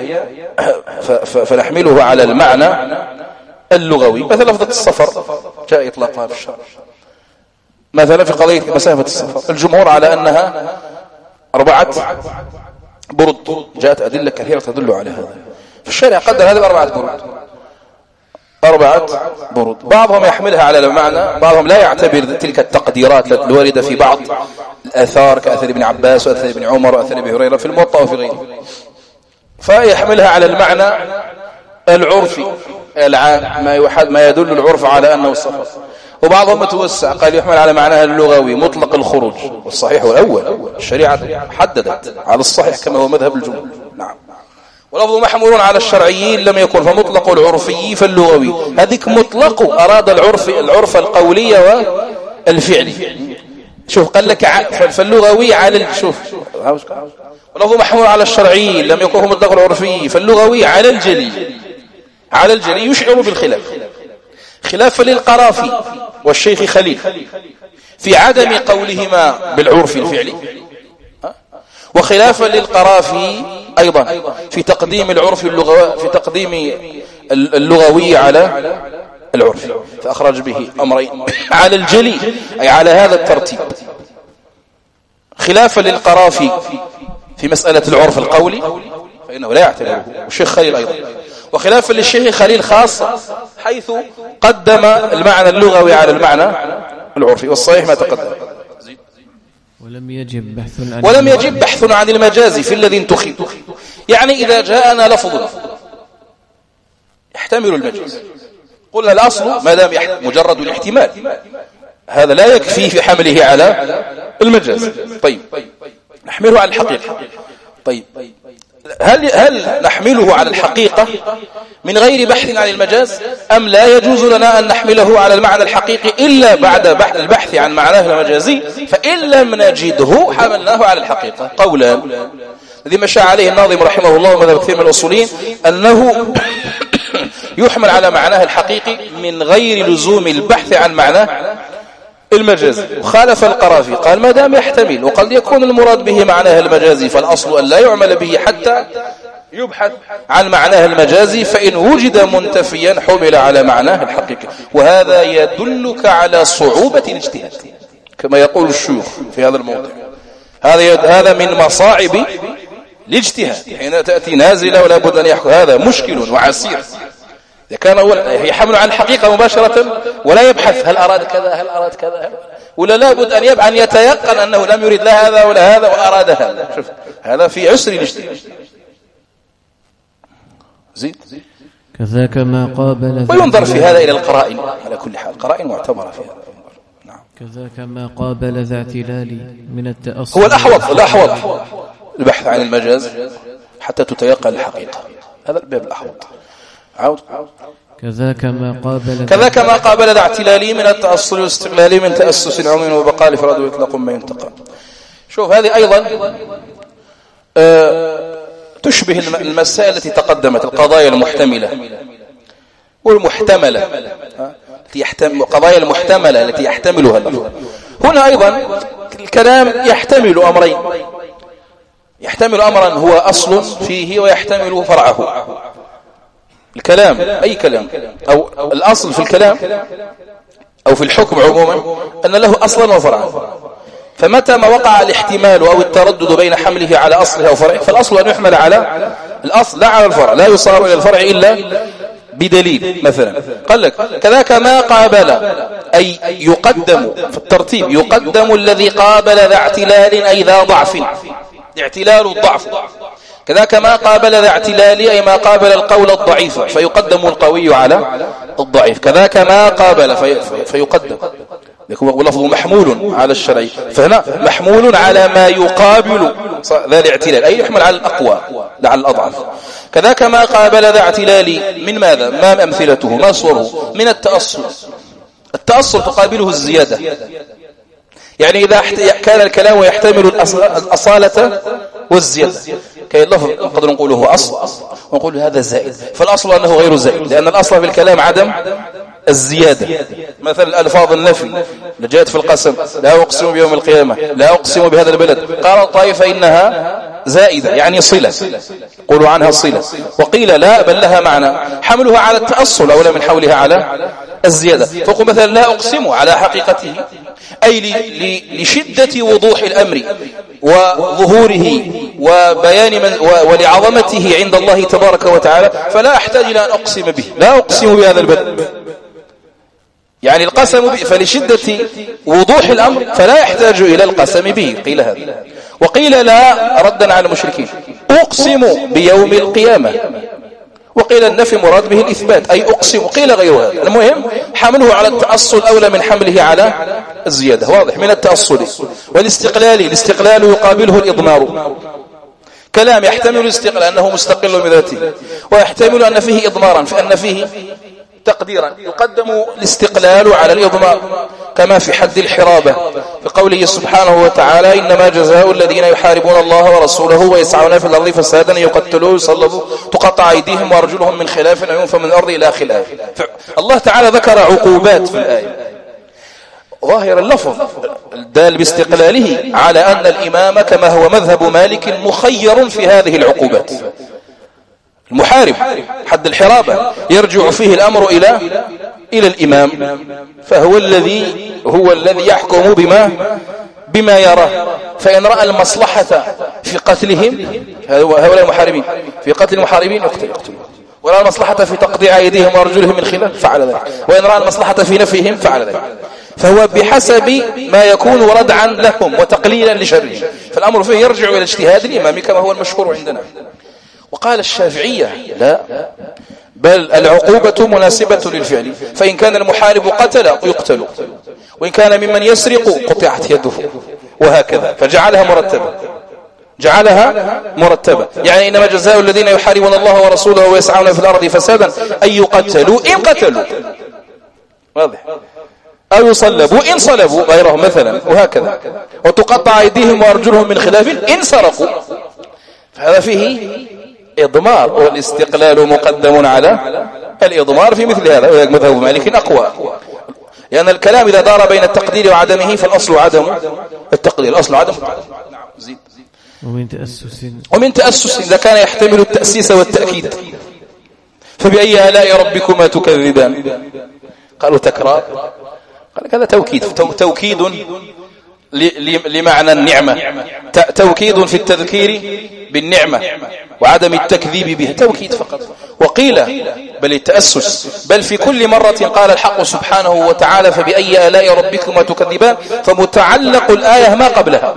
فنحمله على المعنى اللغوي. مثلا لفظة السفر جاء إطلاقها في الشرع، مثلا في قضية مسافة السفر الجمهور على أنها 4 برد، جاءت أدلة كثيرة تدل على هذا. في الشرع قدر هذا 4 برد، 4 برد. بعضهم يحملها على المعنى، بعضهم لا يعتبر تلك التقديرات الواردة في بعض الآثار كأثر ابن عباس وأثر ابن عمر وأثر ابن هريرة في الموطأ وفي غيره، فيحملها على المعنى العرفي العام ما يدل العرف على أنه السفر. وبعضهم متوسع قال يحمل على معناها اللغوي مطلق الخروج، والصحيح الأول الشريعة حددت على الصحيح كما هو مذهب الجمهور. نعم. ولفظ محمول على الشرعي لم يكن فمطلق العرفي فاللغوي. هذيك مطلق أراد العرف القولي والفعلي. شوف قال لك فاللغوي على شوف ولفظ محمول على الشرعي لم يكن فمطلق العرفي فاللغوي على الجلي يشعر بالخلاف، خلافا للقرافي والشيخ خليل في عدم قولهما بالعرف الفعلي، وخلافا للقرافي أيضا في تقديم العرف اللغوي على العرف، فأخرج به أمرين على الجلي أي على هذا الترتيب، خلافا للقرافي في مسألة العرف القولي فإنه لا يعتبره، والشيخ خليل أيضا، وخلافا للشيخ خليل خاصة حيث قدم المعنى اللغوي على المعنى العرفي، والصحيح ما تقدم. ولم يجب بحث عن المجاز في الذي انتخب. يعني إذا جاءنا لفظ يحتمل المجاز قلنا الأصل ما دام مجرد الاحتمال هذا لا يكفي في حمله على المجاز. طيب نحمله على الحقيقة. طيب هل نحمله على الحقيقة من غير بحث عن المجاز أم لا يجوز لنا أن نحمله على المعنى الحقيقي إلا بعد البحث عن معناه المجازي؟ فإن لم نجده حملناه على الحقيقة. قولان الذي مشى عليه الناظم رحمه الله ومذهب كثير من الأصوليين أنه يحمل على معناه الحقيقي من غير لزوم البحث عن معناه المجازي. وخالف القرافي قال ما دام يحتمل وقد يكون المراد به معناه المجازي فالأصل أن لا يعمل به حتى يبحث عن معناه المجازي، فإن وجد منتفيا حمل على معناه الحقيقي. وهذا يدلك على صعوبة الاجتهاد كما يقول الشيوخ في هذا الموضوع. هذا من مصاعب الاجتهاد حين تأتي نازلة ولا بد أن يحكم، هذا مشكل وعسير. إذا كان يحمل عن الحقيقة مباشرة ولا يبحث هل أراد كذا ولا لابد أن يتيقن أنه لم يريد لا هذا ولا هذا وأراد هذا. شوف هذا في عسر الاجتهاد. زيد كذاك ما قابل وينظر في هذا إلى القرائن على كل حال، القرائن معتبرة في هذا. نعم. كذاك ما قابل ذا اعتلال من التأصل هو الأحوط البحث عن المجاز حتى تتيقن الحقيقة، هذا الباب الأحوط. عود كذاك ما قابل ذا اعتلال من التأصل والاستقلال من تأسس العموم وبقاء الإفراد وإطلاق ما ينتقى. شوف هذه أيضا تشبه المسائل التي تقدمت، القضايا المحتملة والمحتملة، القضايا المحتملة التي يحتملها اللفظ. هنا أيضا الكلام يحتمل أمرين، يحتمل أمرا هو أصل فيه ويحتمل فرعه. الكلام أي كلام أو الأصل في الكلام أو في الحكم عموما أن له أصلا وفرعا، فمتى ما وقع الاحتمال أو التردد بين حمله على أصله أو فرعه فالأصل أن يحمل على الأصل لا على الفرع، لا يصار إلى الفرع إلا بدليل. مثلا قال لك كذاك ما قابل أي يقدم في الترتيب، يقدم الذي قابل ذا اعتلال أي ذا ضعف، اعتلال الضعف. كذاك ما قابل ذا اعتلال أي ما قابل القول الضعيف فيقدم القوي على الضعيف. كذاك ما قابل فيقدم، ولفظ محمول على الشرعي، فهنا محمول على ما يقابل ذا الاعتلال أي يحمل على الأقوى لا على الأضعف. كذاك ما قابل ذا اعتلال من ماذا؟ ما أمثلته؟ ما صوره؟ من التأصل. التأصل تقابله الزيادة، يعني إذا كان الكلام يحتمل الأصالة والزيادة. كي اللفظ نقدر نقوله هو أصل ونقول هذا زائد، فالأصل أنه غير زائد، لأن الأصل في الكلام عدم الزيادة. مثل ألفاظ النفي اللي جاءت في القسم، لا أقسم بيوم القيامة، لا أقسم بهذا البلد، قال الطائفة إنها زائدة يعني صلة، قولوا عنها صلة، وقيل لا بل لها معنى حملها على التأصل أولى من حولها على الزيادة. فقل مثلا لا أقسم على حقيقته أي لشدة وضوح الأمر وظهوره وبيان ولعظمته عند الله تبارك وتعالى، فلا أحتاج إلى أن أقسم به، لا أقسم بهذا البلد، يعني القسم به فلشدة وضوح الأمر فلا يحتاج إلى القسم به. قيل هذا. وقيل لا ردا على المشركين أقسم بيوم القيامة، وقيل النفي مراد به الإثبات أي أقسم، وقيل غير هذا. المهم حمله على التأصل أولى من حمله على الزيادة، واضح من التأصل. والاستقلال يقابله الإضمار، كلام يحتمل الاستقلال أنه مستقل بذاته، ويحتمل أن فيه إضمارا فأن فيه تقديرا، يقدم الاستقلال على الإضمار كما في حد الحرابة في قوله سبحانه وتعالى إنما جزاء الذين يحاربون الله ورسوله ويسعون في الأرض فسادا يقتلوا يصلبوا تقطع أيديهم وأرجلهم من خلاف أو ينفوا من الأرض إلى آخر الآية. الله تعالى ذكر عقوبات في الآية، ظاهر اللفظ الدال باستقلاله على أن الإمام كما هو مذهب مالك مخير في هذه العقوبات. المحارب حد الحرابة يرجع فيه الأمر إلى الإمام، فهو الذي يحكم بما يراه، فإن رأى المصلحة في قتلهم هؤلاء المحاربين في قتل المحاربين يقتلوا، ورأى المصلحة في تقطيع أيديهم وأرجلهم من خلاف فعل ذلك، وإن رأى المصلحة في نفيهم فعل ذلك، فهو بحسب ما يكون ردعا لهم وتقليلا لشرهم، فالأمر فيه يرجع إلى اجتهاد الإمام كما هو المشهور عندنا. وقال الشافعية لا، بل العقوبة مناسبة للفعل، فإن كان المحارب قتل يقتل، وإن كان ممن يسرق قطعت يده، وهكذا، فجعلها مرتبة. يعني إنما جزاء الذين يحاربون الله ورسوله ويسعون في الأرض فسادا أن يقتلوا إن قتلوا، واضح، أو يصلبوا إن صلبوا غيرهم مثلا، وهكذا، وتقطع أيديهم وأرجلهم من خلاف إن سرقوا. فهذا فيه إضمار، والاستقلال مقدم على الإضمار في مثل هذا، وذلك مذهب مالك أقوى، لأن الكلام إذا دار بين التقدير وعدمه فالأصل عدم التقدير، الأصل عدم زيد. ومن تأسس إذا كان يحتمل التأسيس والتأكيد، فبأي آلاء ربكما تكذبان؟ قالوا تكرار، قال كذا توكيد لمعنى النعمة، توكيد في التذكير بالنعمة وعدم التكذيب به، توكيد فقط. وقيل بل التأسس، بل في كل مرة قال الحق سبحانه وتعالى فبأي آلاء ربكما تكذبان، فمتعلق الآية ما قبلها،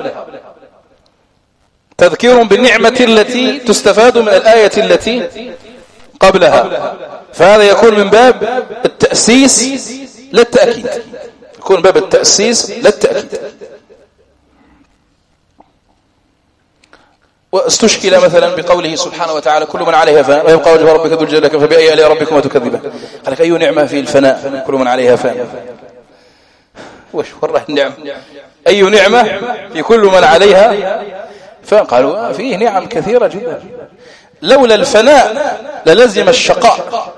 تذكير بالنعمة التي تستفاد من الآية التي قبلها، فهذا يكون من باب التأسيس لا التأكيد، يكون باب التأسيس لا التأكيد. واستشكل مثلا بقوله سبحانه وتعالى كل من عليها فان ويبقى وجه ربك ذو الجلال فبأي آلاء ربكما تكذبان؟ قال لك أي نعمة في الفناء؟ كل من عليها فان، وش وره النعم؟ أي نعمة في كل من عليها فان؟ قالوا فيه نعم كثيرة جدا، لولا الفناء للزم الشقاء،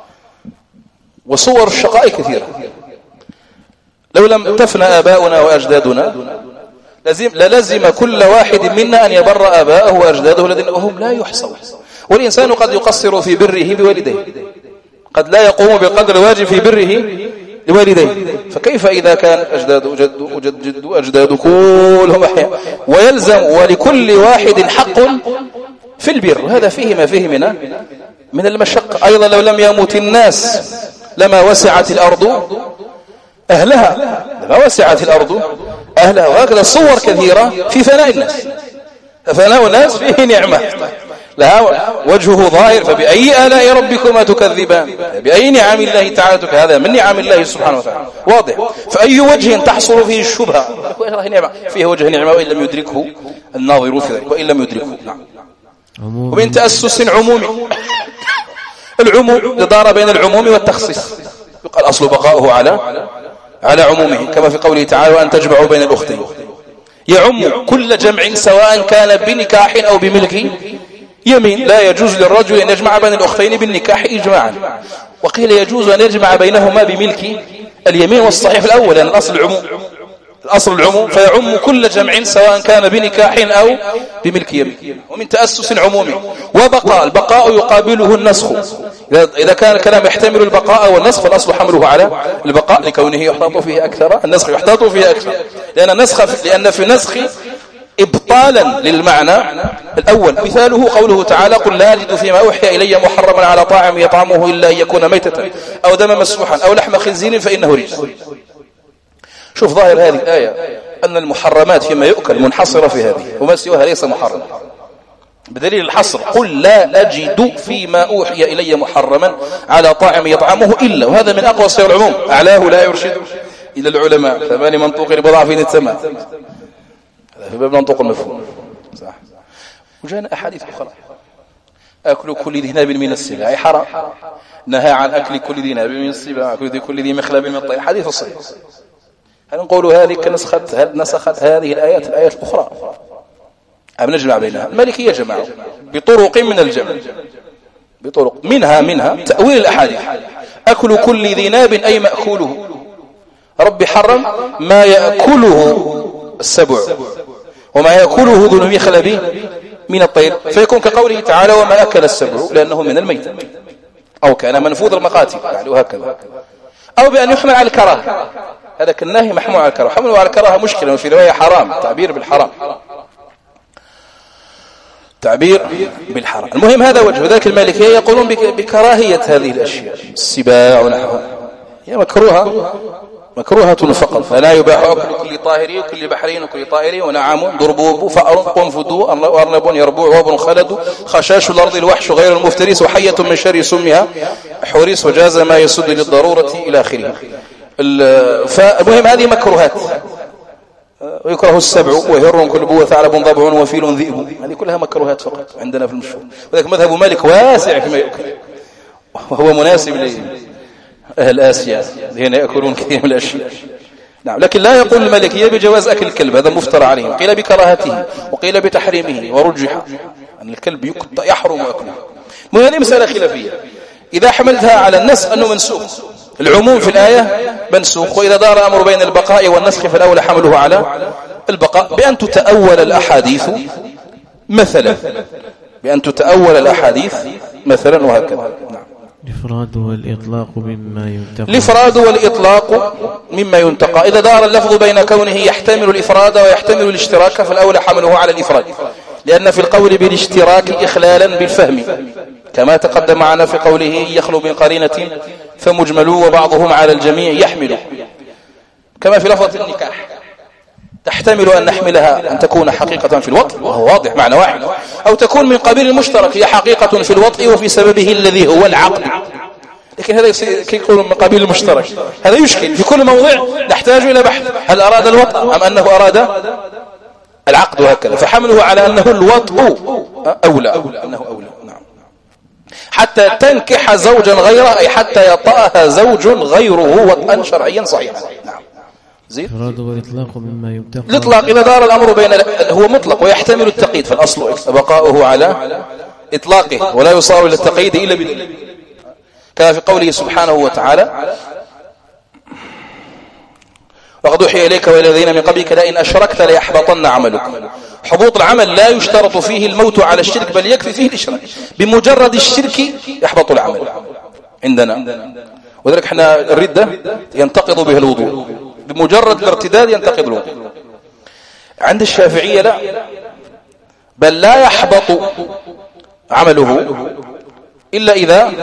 وصور الشقاء كثيرة، لو لم تفنى آباؤنا وأجدادنا للزم كل واحد منا أن يبر آباءه وأجداده الذين وهم لا يحصون. والإنسان قد يقصر في بره بوالديه، قد لا يقوم بالقدر الواجب في بره لوالديه، فكيف إذا كان أجداد وجد وأجداد كلهم أحياء؟ ويلزم ولكل واحد حق في البر، هذا فيه ما فيه من المشقة. أيضا لو لم يموت الناس لما وسعت الأرض أهلها، لما وسعت الأرض أهلها، وهكذا صور كثيرة في فناء الناس، ففناء الناس فيه نعمة لها وجهه ظاهر، فبأي آلاء ربكما تكذبان؟ بأي نعم الله تعالى هذا من نعم الله سبحانه وتعالى، واضح. فأي وجه تحصل فيه الشبهة؟ فيه وجه نعمة وإن لم يدركه الناظر في ذلك، وإن لم يدركه. نعم. ومن تأسس عمومي، العموم دار بين العموم والتخصيص، يقال أصل بقاؤه على عمومه، كما في قوله تعالى وأن تجمعوا بين الأختين، يعم كل جمع سواء كان بنكاح أو بملك يمين. لا يجوز للرجل أن يجمع بين الأختين بالنكاح إجماعا، وقيل يجوز أن يجمع بينهما بملك اليمين، والصحيح الأول لأن الأصل العموم فيعم كل جمع سواء كان بنكاح أو بملك يمين، ومن تأسس عمومي. وبقاء، البقاء يقابله النسخ، إذا كان الكلام يحتمل البقاء والنسخ فالأصل حمله على البقاء لكونه يحتاط فيه أكثر، النسخ يحتاط فيه أكثر لأن في النسخ إبطالا للمعنى الأول. مثاله قوله تعالى: قل لا أجد فيما أوحي إلي محرما على طاعم يطعمه إلا أن يكون ميتة أو دما مسفوحا أو لحم خنزير فإنه رجس. شوف ظاهر هذه الآية أن المحرمات فيما يؤكل منحصرة في هذه، وما سواها ليس محرم، بدليل الحصر: قل لا أجد فيما أوحي إلي محرما على طاعم يطعمه إلا، وهذا من أقوى صيغ العموم، أعلاه لا يرشد إلى العلماء، ثمان منطوق بضع في السماء، هذا في باب منطوق المفهوم صح. وجاءنا أحاديث أخرى: أكل كل ذي ناب من السباع أي حرام، نهى عن أكل كل ذي ناب من السباع، كل ذي مخلب من الطير، حديث صحيح. هل نقول هذه هل نسخت هذه الآيات الأخرى أم نجمع بينها؟ المالكية جمعوا بطرق من الجمع، بطرق منها تأويل الأحاديث: أكل كل ذي ناب أي مأكوله، رب حرم ما يأكله السبع وما يأكله ذو المخلب من الطير، فيكون كقوله تعالى: وما أكل السبع، لأنه من الميت أو كان منفوذ المقاتل يعني، وهكذا. أو بأن يحمل على الكراهة، هذا النهي محمول على الكراهة، حمله على الكراهة مشكلة، وفي رواية حرام، تعبير بالحرام، تعبير بالحرام. المهم هذا وجه. وذلك المالكية يقولون بكراهية هذه الأشياء، السباع ونحوها هي مكروهة فقط، فلا يباح أكل كل طاهر وكل بحرين وكل طائر ونعام ضربوب فأر قنفذ وأرنب يربوع وابن خلد خشاش الأرض الوحش غير المفترس وحية من شر سمها حورس وجاز ما يسد للضرورة إلى آخره. فالمهم هذه مكروهات. ويكره السبع وهر كلب وثعلب ضبع وفيل ذئب، هذه كلها مكروهات فقط عندنا في المشهور. وذلك مذهب مالك واسع فيما يؤكل، وهو مناسب لأهل آسيا الذين يأكلون كثير من الأشياء. نعم، لكن لا يقول المالكية بجواز أكل الكلب، هذا مفترى عليهم، قيل بكراهته وقيل بتحريمه ورجح أن الكلب يحرم أكله. هذه مسألة خلافية. إذا حملتها على النسخ أنه منسوخ، العموم في الآية منسوخ، وإذا دار أمر بين البقاء والنسخ فالأولى حمله على البقاء بأن تتأول الأحاديث مثلا، وهكذا. نعم. الإفراد والإطلاق مما ينتقى، إذا دار اللفظ بين كونه يحتمل الإفراد ويحتمل الاشتراك فالأولى حمله على الإفراد، لأن في القول بالاشتراك إخلالا بالفهم، كما تقدم معنا في قوله يخلو من قرينة فمجملوا وبعضهم على الجميع يحمل، كما في لفظة النكاح تحتمل أن نحملها أن تكون حقيقة في الوطء وهو واضح معنى واحد، أو تكون من قبيل المشترك هي حقيقة في الوطء وفي سببه الذي هو العقد، لكن هذا يكون من قبيل المشترك، هذا يشكل. في كل موضع نحتاج إلى بحث، هل أراد الوطء أم أنه أراد العقد، وهكذا. فحمله على أنه الوطء أولى، نعم. حتى تنكح زوجا غيره أي حتى يطأها زوج غيره وطئا شرعيا صحيحا. نعم. الإفراد والإطلاق مما يتقى، الإطلاق إذا دار الأمر بين هو مطلق ويحتمل التقييد، فالأصل بقاؤه على إطلاقه ولا يصار إلى التقييد إلا بدليل، كما في قوله سبحانه وتعالى: وقد أوحي إليك وإلى الذين من قبلك لئن أشركت ليحبطن عملك. حبوط العمل لا يشترط فيه الموت على الشرك، بل يكفي فيه الإشراك، بمجرد الشرك يحبط العمل عندنا. وذلك احنا الردة ينتقض به الوضوء، بمجرد الارتداد ينتقض الوضوء. عند الشافعية لا، بل لا يحبط عمله إلا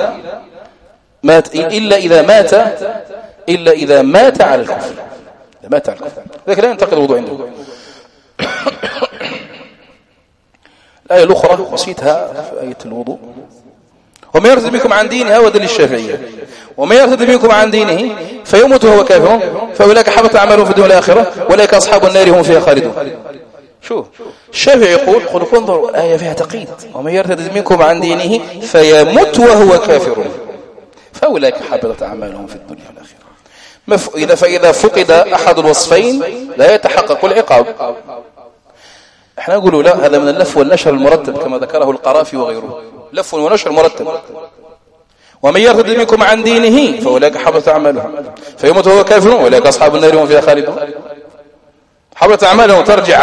إذا مات على الكفر، لكن لا ينتقض الوضوء عنده. الآية الأخرى نسيتها في آية الوضوء: وما يرتد منكم عن دينه، هو دليل الشافعية، وما يرتد منكم عن دينه فيموت وهو كافر فأولئك حبط أعمالهم في الدنيا والآخرة وأولئك أصحاب النار هم فيها خالدون. شوف الشافعي يقول انظروا الآية فيها تقييد: وما يرتد منكم عن دينه فيموت وهو كافر فأولئك حبطت أعمالهم في الدنيا والآخرة. فإذا فقد أحد الوصفين لا يتحقق العقاب، احنا نقول لا، هذا من اللف والنشر المرتب كما ذكره القرافي وغيره، لف ونشر مرتب. ومن يرتد منكم عن دينه فأولئك حبطت أعمالهم فيموت وهو كافر وأولئك أصحاب النار هم فيها خالدون. حبطت أعمالهم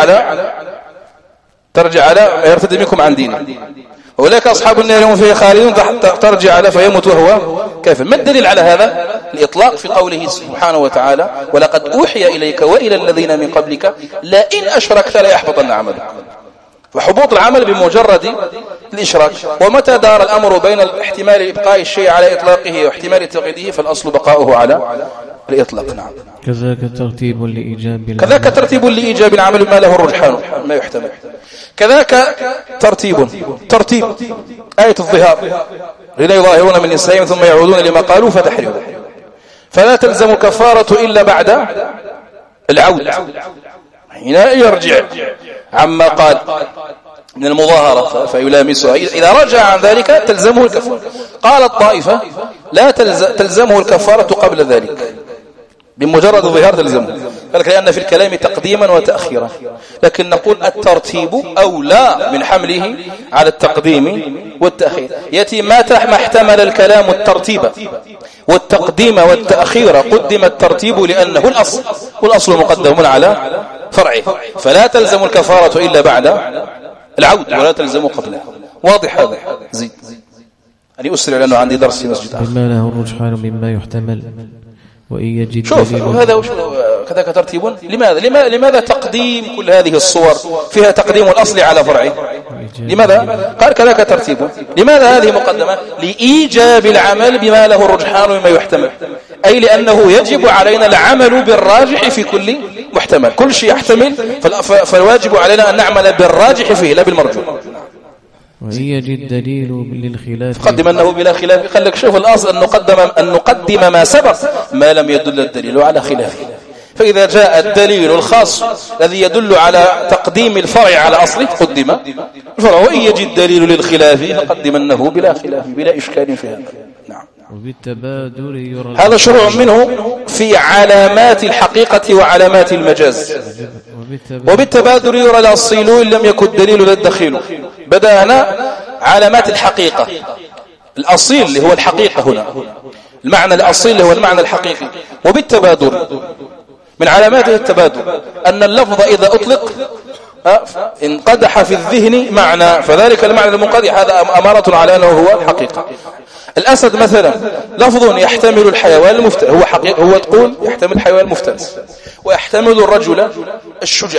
ترجع على يرتد منكم عن دينه، أولئك أصحاب النار هم فيها خالدون ترجع على فيموت وهو كافر. ما الدليل على هذا؟ الإطلاق في قوله سبحانه وتعالى ولقد أوحي إليك وإلى الذين من قبلك لئن أشركت ليحبطن عملك. وحبوط العمل بمجرد الإشراك. ومتى دار الأمر بين احتمال إبقاء الشيء على إطلاقه واحتمال تقييده فالأصل بقاؤه على الإطلاق. نعم. كذاك ترتيب لإيجاب العمل ما له الرجحان ما يحتمل. كذاك ترتيب آية الظهار لا يظاهرون من نسائهم ثم يعودون لما قالوا فتحريم. فلا تلزم كفارة إلا بعد العود حين يرجع عما قال من المظاهرة فيلامسها. إذا رجع عن ذلك تلزمه الكفارة. قال الطائفة لا تلزمه الكفارة قبل ذلك، بمجرد ظهار تلزمه، قالك لأن في الكلام تقديما وتأخيرا. لكن نقول الترتيب أولى من حمله على التقديم والتأخير. يأتي ما احتمل الكلام الترتيب والتقديم والتأخير قدم الترتيب لأنه الأصل، والأصل مقدم على فرعه. فلا تلزم الكفارة إلا بعد العود ولا تلزم قبله. واضح هذا؟ زيد أنا أسرع لأنه عندي درس في مسجد آخر. بما له الرجحان مما يحتمل وإن يجد شوف هذا كذاك ترتيب. لماذا تقديم كل هذه الصور فيها تقديم الأصل على فرعه؟ لماذا؟ قال كذاك ترتيب. لماذا هذه مقدمة؟ لإيجاب العمل بما له الرجحان مما يحتمل، أي لأنه يجب علينا العمل بالراجح في كل محتمل. كل شيء يحتمل فالواجب علينا أن نعمل بالراجح فيه لا بالمرجوح. وإن يجد دليل للخلاف قدم أنه بلا خلاف. قال لك شوف الأصل أن نقدم ما سبق ما لم يدل الدليل على خلافه. فإذا جاء الدليل الخاص الذي يدل على تقديم الفرع على أصله قدم الفرع. وإن يجد دليل للخلاف فقدم أنه بلا خلاف بلا إشكال في هذا. نعم. وبالتبادر يرى هذا شروع منه في علامات الحقيقة وعلامات المجاز. وبالتبادر يرى الأصيل إن لم يكن الدليل للدخيل. بدأنا علامات الحقيقة. الأصيل اللي هو الحقيقة هنا، المعنى الأصيل اللي هو المعنى الحقيقي. وبالتبادر من علاماته التبادر أن اللفظ إذا أطلق انقدح في الذهن معنى، فذلك المعنى المنقدح هذا أمارة على أنه هو الحقيقة. الأسد مثلا لفظ يحتمل الحيوان المفترس، هو حقيقة، هو تقول يحتمل الحيوان المفترس ويحتمل الرجل الشجاع.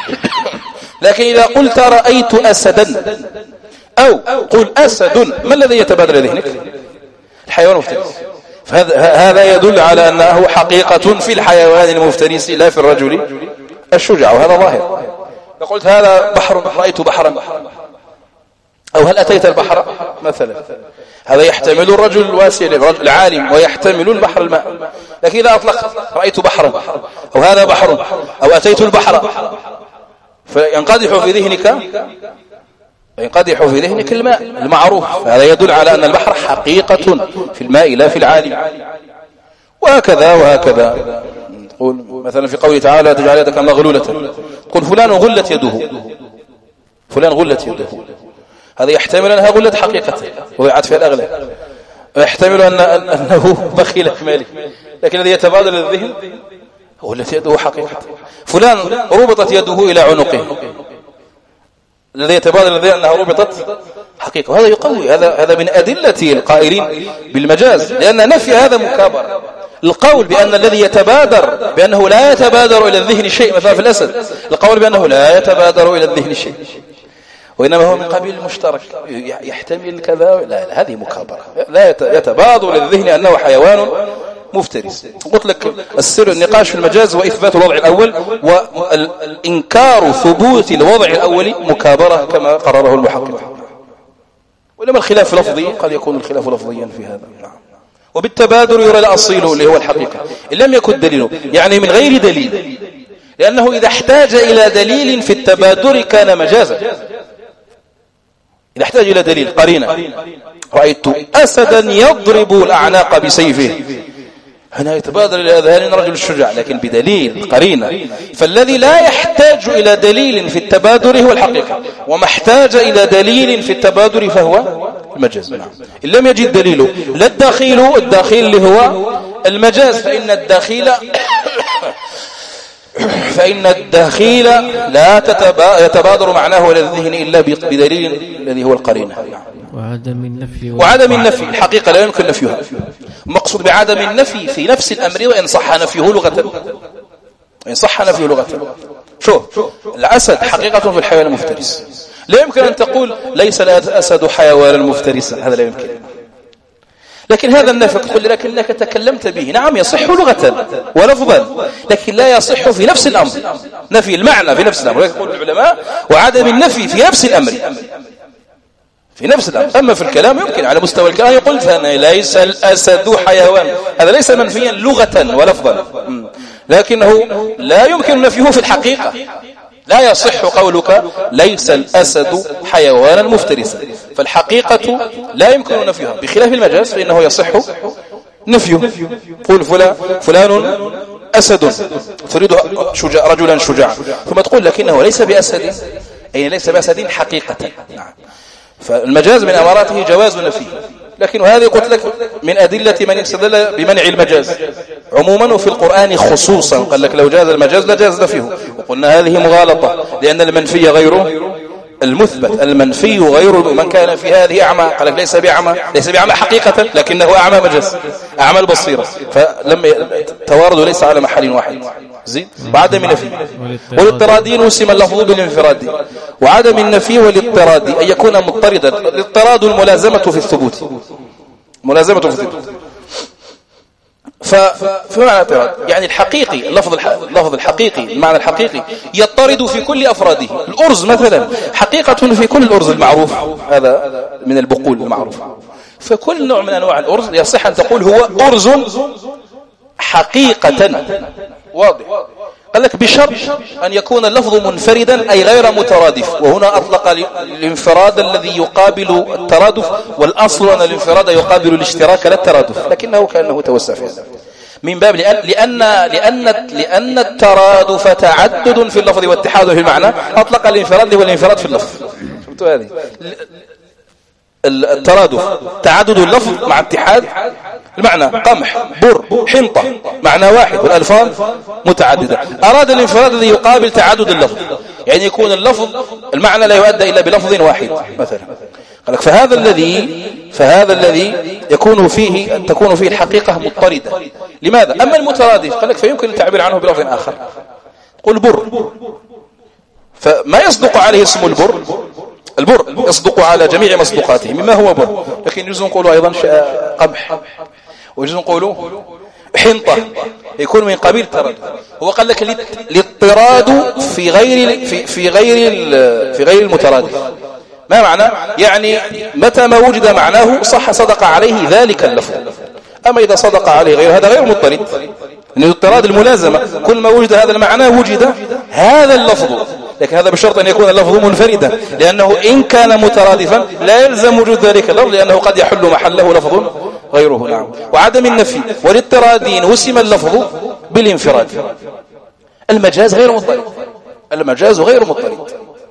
لكن إذا قلت رأيت أسدا أو قل أسد، ما الذي يتبادر ذهنك؟ الحيوان المفترس. فهذا يدل على أنه حقيقة في الحيوان المفترس لا في الرجل الشجاع، وهذا ظاهر. فقلت هذا بحر، رأيت بحرا، أو هل أتيت البحر مثلا، هذا يحتمل الرجل الواسع العالم ويحتمل البحر الماء. لكن إذا أطلق رأيت بحرا أو هذا بحر أو أتيت البحر فينقدح في ذهنك الماء المعروف. هذا يدل على أن البحر حقيقة في الماء لا في العالم. وهكذا تقول مثلا في قوله تعالى تجعل يدك مغلولة، تقول فلان غلت يده، هذا يحتمل أنها غلت حقيقة ويعد فيها الأغلب، ويحتمل أنه بخيل مالك. لكن الذي يتبادل للذهن غلت يده حقيقة. فلان ربطت يده إلى عنقه، الذي يتبادل للذهن أنها ربطت حقيقة. وهذا يقوي، هذا من أدلة القائلين بالمجاز، لأن نفي هذا مكابر. القول بأن الذي يتبادر بأنه لا يتبادر إلى الذهن شيء، مثلا في الأسد القول بأنه لا يتبادر إلى الذهن شيء وإنما هو من قبيل المشترك يحتمل كذا، لا هذه مكابرة. لا يتبادر للذهن أنه حيوان مفترس. قلت لك السر النقاش في المجاز وإثبات الوضع الأول، وإنكار ثبوت الوضع الأول مكابرة كما قرره المحقق. ولما الخلاف لفظي قد يكون الخلاف لفظيا في هذا. وبالتبادر يرى الأصيل اللي هو الحقيقة إن لم يكن دليله، يعني من غير دليل، لأنه إذا احتاج إلى دليل في التبادر كان مجازا. إذا احتاج إلى دليل قرينة، رأيت أسدا يضرب الأعناق بسيفه، هنا يتبادر إلى أذهان رجل الشجاع، لكن بدليل قرينة. فالذي لا يحتاج إلى دليل في التبادر هو الحقيقة، وما احتاج إلى دليل في التبادر فهو المجاز. نعم. إن لم يجد دليله لا الداخل اللي هو المجاز، فإن الداخل لا يتبادر معناه إلى الذهن إلا بدليل الذي هو القرينة. وعدم النفي الحقيقة لا يمكن نفيها. المقصود بعدم النفي في نفس الأمر وإن صح نفيه لغة. شوف الأسد حقيقة في الحيوان المفترس، لا يمكن أن تقول ليس الأسد حيوانا مفترسا، هذا لا يمكن. لكن هذا النفي تقول لكنك تكلمت به، نعم يصح لغة ولفظا، لكن لا يصح في نفس الأمر. نفي المعنى في نفس الأمر يقول العلماء، وعدم النفي في نفس الأمر. أما في الكلام يمكن على مستوى الكلام يقول ليس الأسد حيوان، هذا ليس منفيا لغة ولفظا، لكنه لا يمكن نفيه في الحقيقة. لا يصح قولك ليس الأسد حيوانا مفترسا، فالحقيقة لا يمكن نفيها، بخلاف المجاز فإنه يصح نفيه. قول فلان أسد، تريد رجلا شجاعا، ثم تقول لكنه ليس بأسد، أي ليس بأسد حقيقة. نعم. فالمجاز من أماراته جواز نفيه، لكن هذه قلت لك من أدلة من استدل بمنع المجاز عموما وفي القرآن خصوصا. قال لك لو جاز المجاز لجاز نفيه، وقلنا هذه مغالطة، لأن المنفي غيره المثبت، المنفي غير من كان في هذه أعمى. قال لك ليس بأعمى حقيقة، لكنه أعمى مجاز، أعمى البصيرة. فلم التوارد ليس على محل واحد. زين. وعدم النفي والاضطراد وسم اللفظ بالانفراد. وعدم النفي والاضطراد أن يكون مضطردا. الاضطراد الملازمة في الثبوت، فمعنى اضطراد يعني الحقيقي، اللفظ الحقيقي، المعنى الحقيقي يضطرد في كل أفراده. الأرز مثلا حقيقة في كل الأرز المعروف، هذا من البقول المعروف، فكل نوع من أنواع الأرز يصح أن تقول هو أرز حقيقة. واضح. قال لك بشرط أن يكون اللفظ منفردا أي غير مترادف، وهنا أطلق الانفراد الذي يقابل الترادف، والأصل أن الانفراد يقابل الاشتراك لا الترادف، لكنه كأنه توسع في هذا من باب لأن الترادف تعدد في اللفظ واتحاد في المعنى، أطلق الانفراد والانفراد في اللفظ. شفتوا هذه الترادف تعدد اللفظ مع اتحاد المعنى، قمح بر حنطة معنى واحد والألفاظ متعددة. أراد الانفراد الذي يقابل تعدد اللفظ، يعني يكون اللفظ المعنى لا يؤدى إلا بلفظ واحد مثلا. قال لك فهذا الذي تكون فيه الحقيقة مضطردة. لماذا؟ أما المترادف قال لك فيمكن التعبير عنه بلفظ آخر. قل بر، فما يصدق عليه اسم البر يصدق على جميع مصدوقاته مما هو بر، لكن يجوز نقوله أيضا قمح، ويجوز نقوله حنطة، يكون من قبيل الترادف. هو قال لك الاضطراد في غير المترادف. ما معنى؟ يعني متى ما وجد معناه صدق عليه ذلك اللفظ. أما إذا صدق عليه غير هذا غير مضطرد، لأن الاضطراد الملازمة كل ما وجد هذا المعنى وجد هذا اللفظ، لكن هذا بشرط أن يكون اللفظ منفردا، لأنه إن كان مترادفا لا يلزم وجود ذلك اللفظ، لأنه قد يحل محله لفظ غيره. نعم. وعدم النفي والاضطراد وسم اللفظ بالانفراد. المجاز غير مضطرد.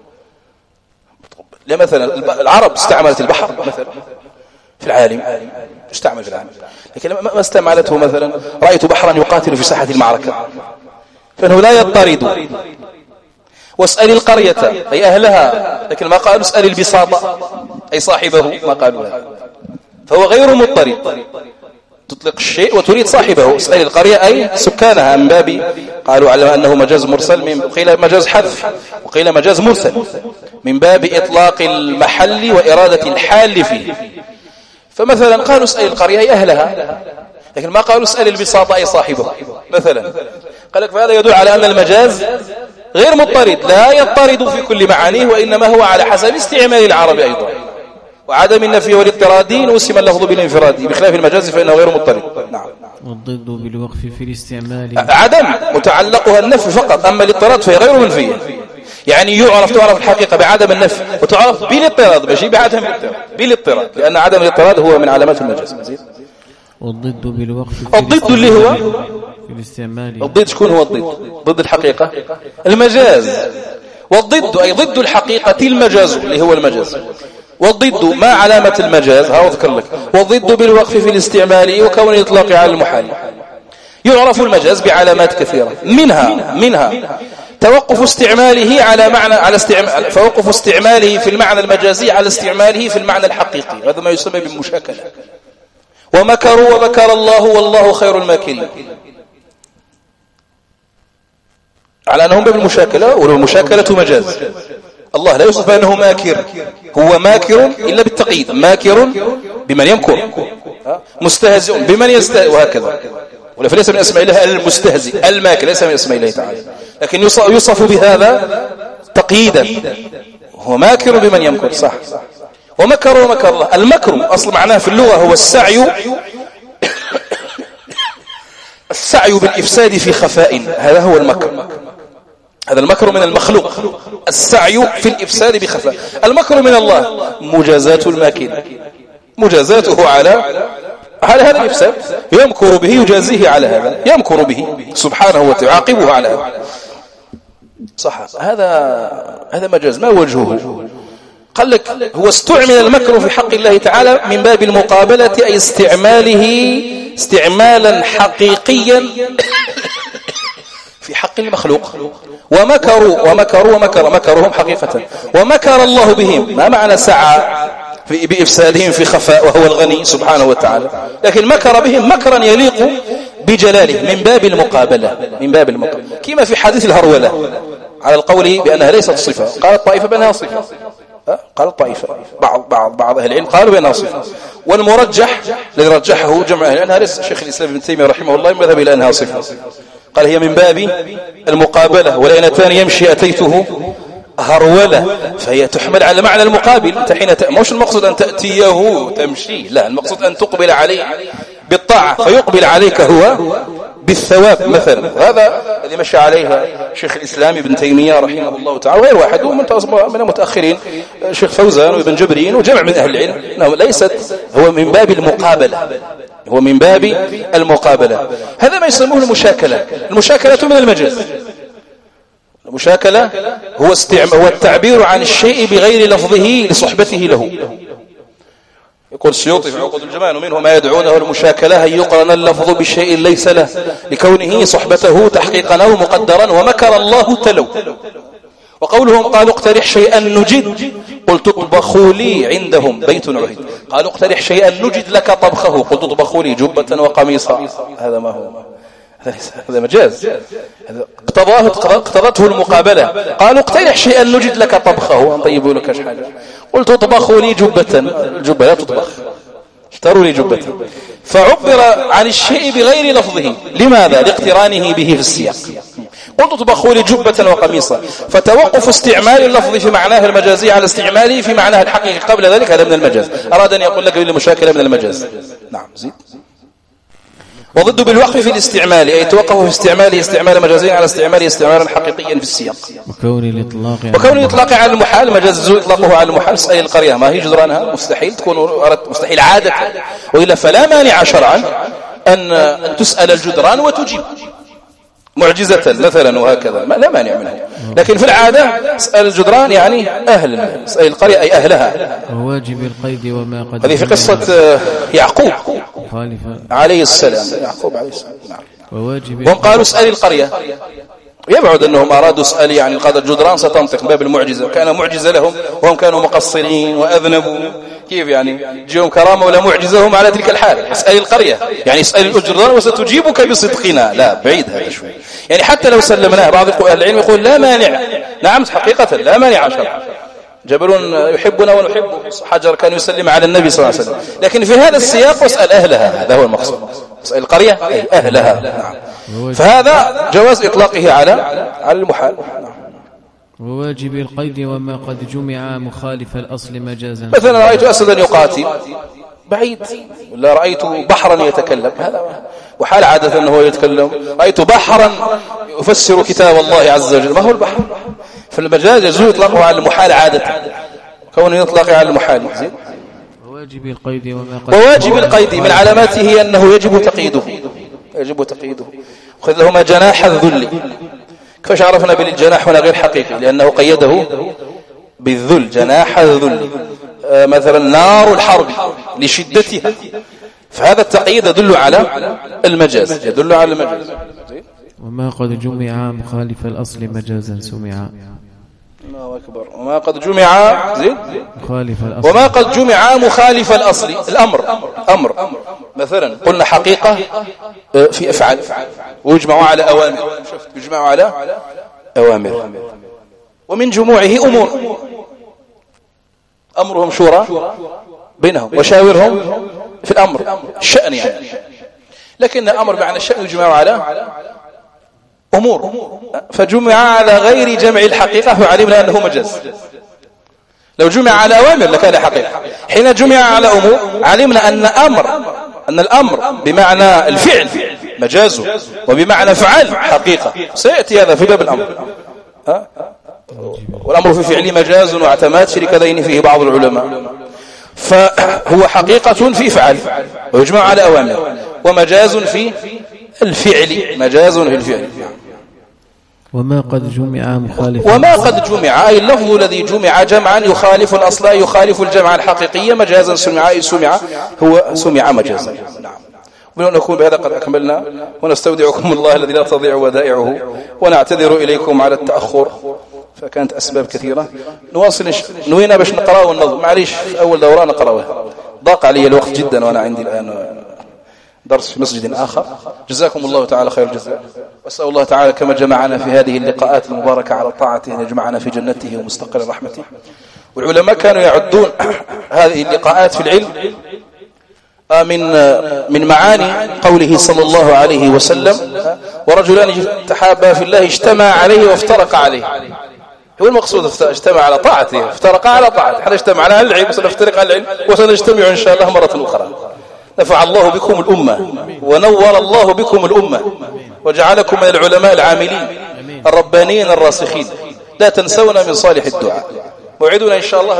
مثلا العرب استعملت البحر مثلا في العالم، استعمل في العالم، لكن ما استعملته مثلا رأيت بحرا يقاتل في ساحة المعركة، فإنه لا يضطرد. واسأل القرية أي أهلها، لكن ما قالوا اسأل البساطة أي صاحبه، ما قالوا هذا، فهو غير مضطرد. تطلق الشيء وتريد صاحبه. اسأل القرية أي سكانها، من باب قالوا على أنه مجاز مرسل، وقيل مجاز حذف، وقيل مجاز مرسل، من باب إطلاق المحل وإرادة الحال فيه. فمثلا قالوا اسأل القرية أي أهلها، لكن ما قالوا اسأل البساطة أي صاحبه مثلا. قال لك فهذا يدل على أن المجاز غير مضطرد، لا يضطرد في كل معانيه، وإنما هو على حسب استعمال العرب أيضا. وعدم النفي والاضطراد وسم اللفظ بالانفراد، بخلاف المجاز فإنه غير مضطرد. نعم. والضد بالوقف في الاستعمال عدم متعلقها النفي فقط، أما الاضطراد فهي غير منفية. يعني تعرف الحقيقة بعدم النفي، وتعرف بالاضطراد، ماشي بعدم الاضطراد، بالاضطراد، لأن عدم الاضطراد هو من علامات المجاز. والضد بالوقف الضد اللي هو في الاستعمال. الضد شكون هو الضد؟ ضد الحقيقة المجاز، والضد أي ضد الحقيقة المجاز اللي هو المجاز. والضد ما علامة المجاز؟ ها أذكر لك. والضد بالوقف في الاستعمال وكون الإطلاق على المحال. يعرف المجاز بعلامات كثيرة، منها توقف استعماله على معنى توقف استعماله في المعنى المجازي على استعماله في المعنى الحقيقي، هذا ما يسمى بالمشاكلة. ومكروا ومكر الله والله خير الماكرين، على أنهم بالمشاكلة، والمشاكلة مجاز. الله لا يوصف أنه ماكر، هو ماكر إلا بالتقييد، ماكر بمن يمكر، مستهزئ بمن يستهزئ، وهكذا. ولا فليس من أسماء الله المستهزئ، الماكر ليس من أسماء الله تعالى، لكن يوصف بهذا تقييدا، هو ماكر بمن يمكر، صح. ومكر ومكر الله. المكر أصل معناه في اللغة هو السعي السعي بالإفساد في خفاء، هذا هو المكر. هذا المكر من المخلوق، السعي في الإفساد بخفاء. المكر من الله مجازات الماكر، مجازاته على هذا الإفساد، يمكر به يجازيه على هذا، يمكر به سبحانه وتعالى يعاقبه على هذا، صح. هذا مجاز. ما وجهه؟ قال لك هو استعمل المكر في حق الله تعالى من باب المقابلة، أي استعمالا حقيقيا في حق المخلوق. ومكرهم حقيقة، ومكر الله بهم. ما معنى سعى بإفسادهم في خفاء وهو الغني سبحانه وتعالى، لكن مكر بهم مكرا يليق بجلاله من باب المقابلة، كما في حديث الهرولة على القول بأنها ليست صفة. قال الطائفة بأنها صفة، قال الطائفة بعض أهل العلم قالوا بأنها صفة، والمرجح الذي رجحه جمع أهل العلم شيخ الإسلام ابن تيمية رحمه الله مذهب إلى أنها صفة. قال هي من باب المقابلة، ولئن أتاني يمشي أتيته هرولة، فهي تحمل على معنى المقابل. أنت حين مش المقصود أن تأتيه تمشي، لا، المقصود أن تقبل عليه بالطاعة، فيقبل عليك هو بالثواب مثلا. هذا الذي مشى عليها شيخ الإسلام ابن تيمية رحمه الله تعالى وغير واحد من المتأخرين، شيخ فوزان وابن جبرين وجمع من أهل العلم، أنه ليست، هو من باب المقابلة، هو من باب المقابلة. هذا ما يسمونه المشاكلة. المشاكلة من المجاز. المشاكلة هو التعبير عن الشيء بغير لفظه لصحبته له. يقول السيوطي في عقود الجمال: ومنه ما يدعونه المشاكلة، أن يقرن اللفظ بالشيء ليس له لكونه صحبته تحقيقا أو مقدرا. ومكر الله تلو. وقولهم قالوا اقترح شيئا نجد، قلت اطبخوا لي عندهم بيت عهد. قالوا اقترح شيئا نجد لك طبخه، قلت اطبخوا لي جبة وقميصا. هذا ما هو، هذا مجاز، اقتضته المقابلة. قالوا اقترح شيئا نجد لك طبخه، نطيب لك حاجة، قلت اطبخوا لي جبة. الجبة لا تطبخ، اشتروا لي جبة. فعبر عن الشيء بغير لفظه، لماذا؟ لاقترانه به في السياق. قلت اطبخوا لي جبة وقميصا، فتوقف استعمال اللفظ في معناه المجازي على استعماله في معناه الحقيقي قبل ذلك، هذا من المجاز. أراد أن يقول لك بالمشاكلة من المجاز. نعم، زيد. وضد بالوقف في الاستعمال، أي توقف في استعماله استعمال مجازي على استعماله استعمالا حقيقيا في السياق. وكون الإطلاق على المحال مجاز إطلاقه على المحال. اسأل القرية ما هي جدرانها، مستحيل تكون مستحيل عادة، وإلا فلا مانع شرعا أن تسأل الجدران وتجيب معجزة مثلا، وهكذا لا مانع منه. لكن في العادة اسأل الجدران يعني أهل، اسأل القرية أي أهلها. وواجب القيد وما قد، هذه في قصة يعقوب عليه السلام. يعقوب عليه السلام، نعم. وهم قالوا اسأل القرية، يبعد أنهم أرادوا اسأل يعني قادة الجدران ستنطق باب المعجزة، كان معجزة لهم وهم كانوا مقصرين وأذنبوا. كيف يعني جيهم كرامة ولا معجزة هم على تلك الحال؟ اسأل القرية يعني اسأل الجدران وستجيبك بصدقنا. لا، بعيد هذا شوي. يعني حتى لو سلمناه، بعض أهل العلم يقول لا مانع. نعم، حقيقة لا مانع شرعا. جبل يحبنا ونحبه، حجر كان يسلم على النبي صلى الله عليه وسلم، لكن في هذا السياق واسأل أهلها، هذا هو المقصود. اسأل القرية أي أهلها. نعم. فهذا جواز إطلاقه على المحال. وواجب القيد وما قد جمع مخالف الأصل مجازا. مثلا رأيت أسدا يقاتل بعيد، ولا رأيت بحرا يتكلم، هذا وحال عادة أنه يتكلم. رأيت بحرا يفسر كتاب الله عز وجل، ما هو البحر؟ فالمجاز يجوز إطلاقه على المحال عادة، كونه يطلق على المحال. وواجب القيد وواجب القيد من علاماته أنه يجب تقييده خذ لهما جناح الذل. كيف عرفنا بالجناح هنا غير حقيقي؟ لأنه قيده بالذل، جناح الذل. مثلا نار الحرب لشدتها، فهذا التقييد يدل على المجاز، وما قد جمع مخالف الأصل مجازا سمع. الله أكبر. وما قد جمع مخالف الأصل، وما قد جمع مخالف الأصل. الأمر مثلا قلنا حقيقة في أفعال، ويجمعوا على أوامر، يجمعوا على أوامر، ومن جموعه أمور أمرهم شورى بينهم وشاورهم في الأمر الشأن يعني. لكن أمر معنى الشأن يجمع على أمور، فجمع على غير جمع الحقيقة فعلمنا أنه مجاز. لو جمع على أوامر لكان حقيقة. حين جمع على أمور علمنا أن الأمر بمعنى الفعل مجاز، وبمعنى فعل حقيقة. سيأتي هذا في باب الأمر. والأمر في فعل مجاز واعتماد شركتين فيه بعض العلماء. فهو حقيقة في فعل ويجمع على أوامر، ومجاز في الفعل، مجاز في الفعل. وما قد جمع مخالفا، وما قد جمع أي اللفظ الذي جمع جمعا يخالف الأصل، يخالف الجمع الحقيقي، مجازا سمع هو سمع مجازا. نعم. ونكون بهذا قد أكملنا، ونستودعكم الله الذي لا تضيع ودائعه، ونعتذر إليكم على التأخر، فكانت أسباب كثيرة. نواصل نوينا باش نقرأه والنظم، معليش أول دورة نقرأه، ضاق علي الوقت جدا وأنا عندي الآن درس في مسجد آخر. جزاكم الله تعالى خير الجزاء، وأسأل الله تعالى كما جمعنا في هذه اللقاءات المباركة على طاعته أن يجمعنا في جنته ومستقر رحمته. والعلماء كانوا يعدون هذه اللقاءات في العلم من معاني قوله صلى الله عليه وسلم: ورجلان تحابا في الله اجتمع عليه وافترق عليه. هو المقصود اجتمع على طاعته، افترق على طاعته. حنا اجتمع على العلم وسنفترق على العلم، وسنجتمع إن شاء الله مرة أخرى. نفع الله بكم الأمة، ونور الله بكم الأمة، وجعلكم من العلماء العاملين الربانيين الراسخين. لا تنسونا من صالح الدعاء. موعدنا إن شاء الله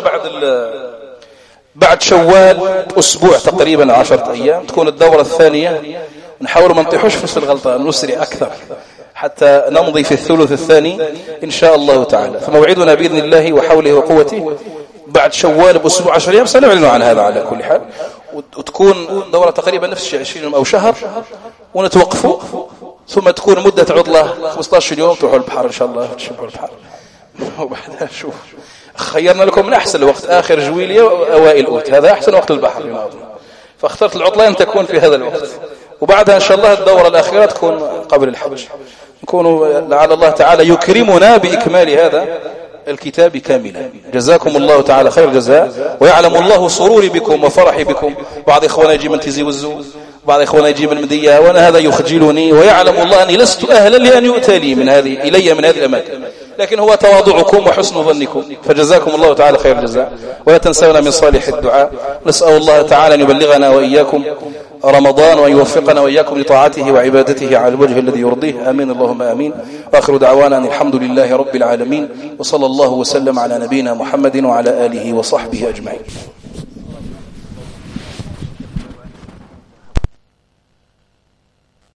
بعد شوال أسبوع تقريبا 10 أيام تكون الدورة الثانية. نحاول ما نطيحوش في الغلطة، نسرع أكثر حتى نمضي في الثلث الثاني إن شاء الله تعالى. فموعدنا بإذن الله وحوله وقوته بعد شوال بأسبوع 10 أيام، سنعلن عن هذا على كل حال. وتكون دورة تقريبا نفس الشيء 20 أو شهر، ونتوقفوا، ثم تكون مدة عطلة 15 يوم، تروحوا البحر إن شاء الله، تشوفوا البحر. وبعدها شوف خيرنا لكم من أحسن الوقت آخر جويلية وأوائل أوت، هذا أحسن وقت البحر، فاخترت العطلة أن تكون في هذا الوقت. وبعدها إن شاء الله الدورة الأخيرة تكون قبل الحج، نكون لعل الله تعالى يكرمنا بإكمال هذا الكتاب كاملا. جزاكم الله تعالى خير الجزاء، ويعلم الله سروري بكم وفرحي بكم. بعض إخوانا يجي من تيزي وزو، بعض إخوانا يجي من المدية، وأنا هذا يخجلني، ويعلم الله أني لست أهلا لأن يؤتى لي من هذه الأماكن، لكن هو تواضعكم وحسن ظنكم. فجزاكم الله تعالى خير الجزاء، ولا تنسونا من صالح الدعاء. نسأل الله تعالى أن يبلغنا وإياكم رمضان، وأن يوفقنا وإياكم لطاعته وعبادته على الوجه الذي يرضيه. آمين اللهم آمين. وآخر دعوانا أن الحمد لله رب العالمين، وصلى الله وسلم على نبينا محمد وعلى آله وصحبه أجمعين.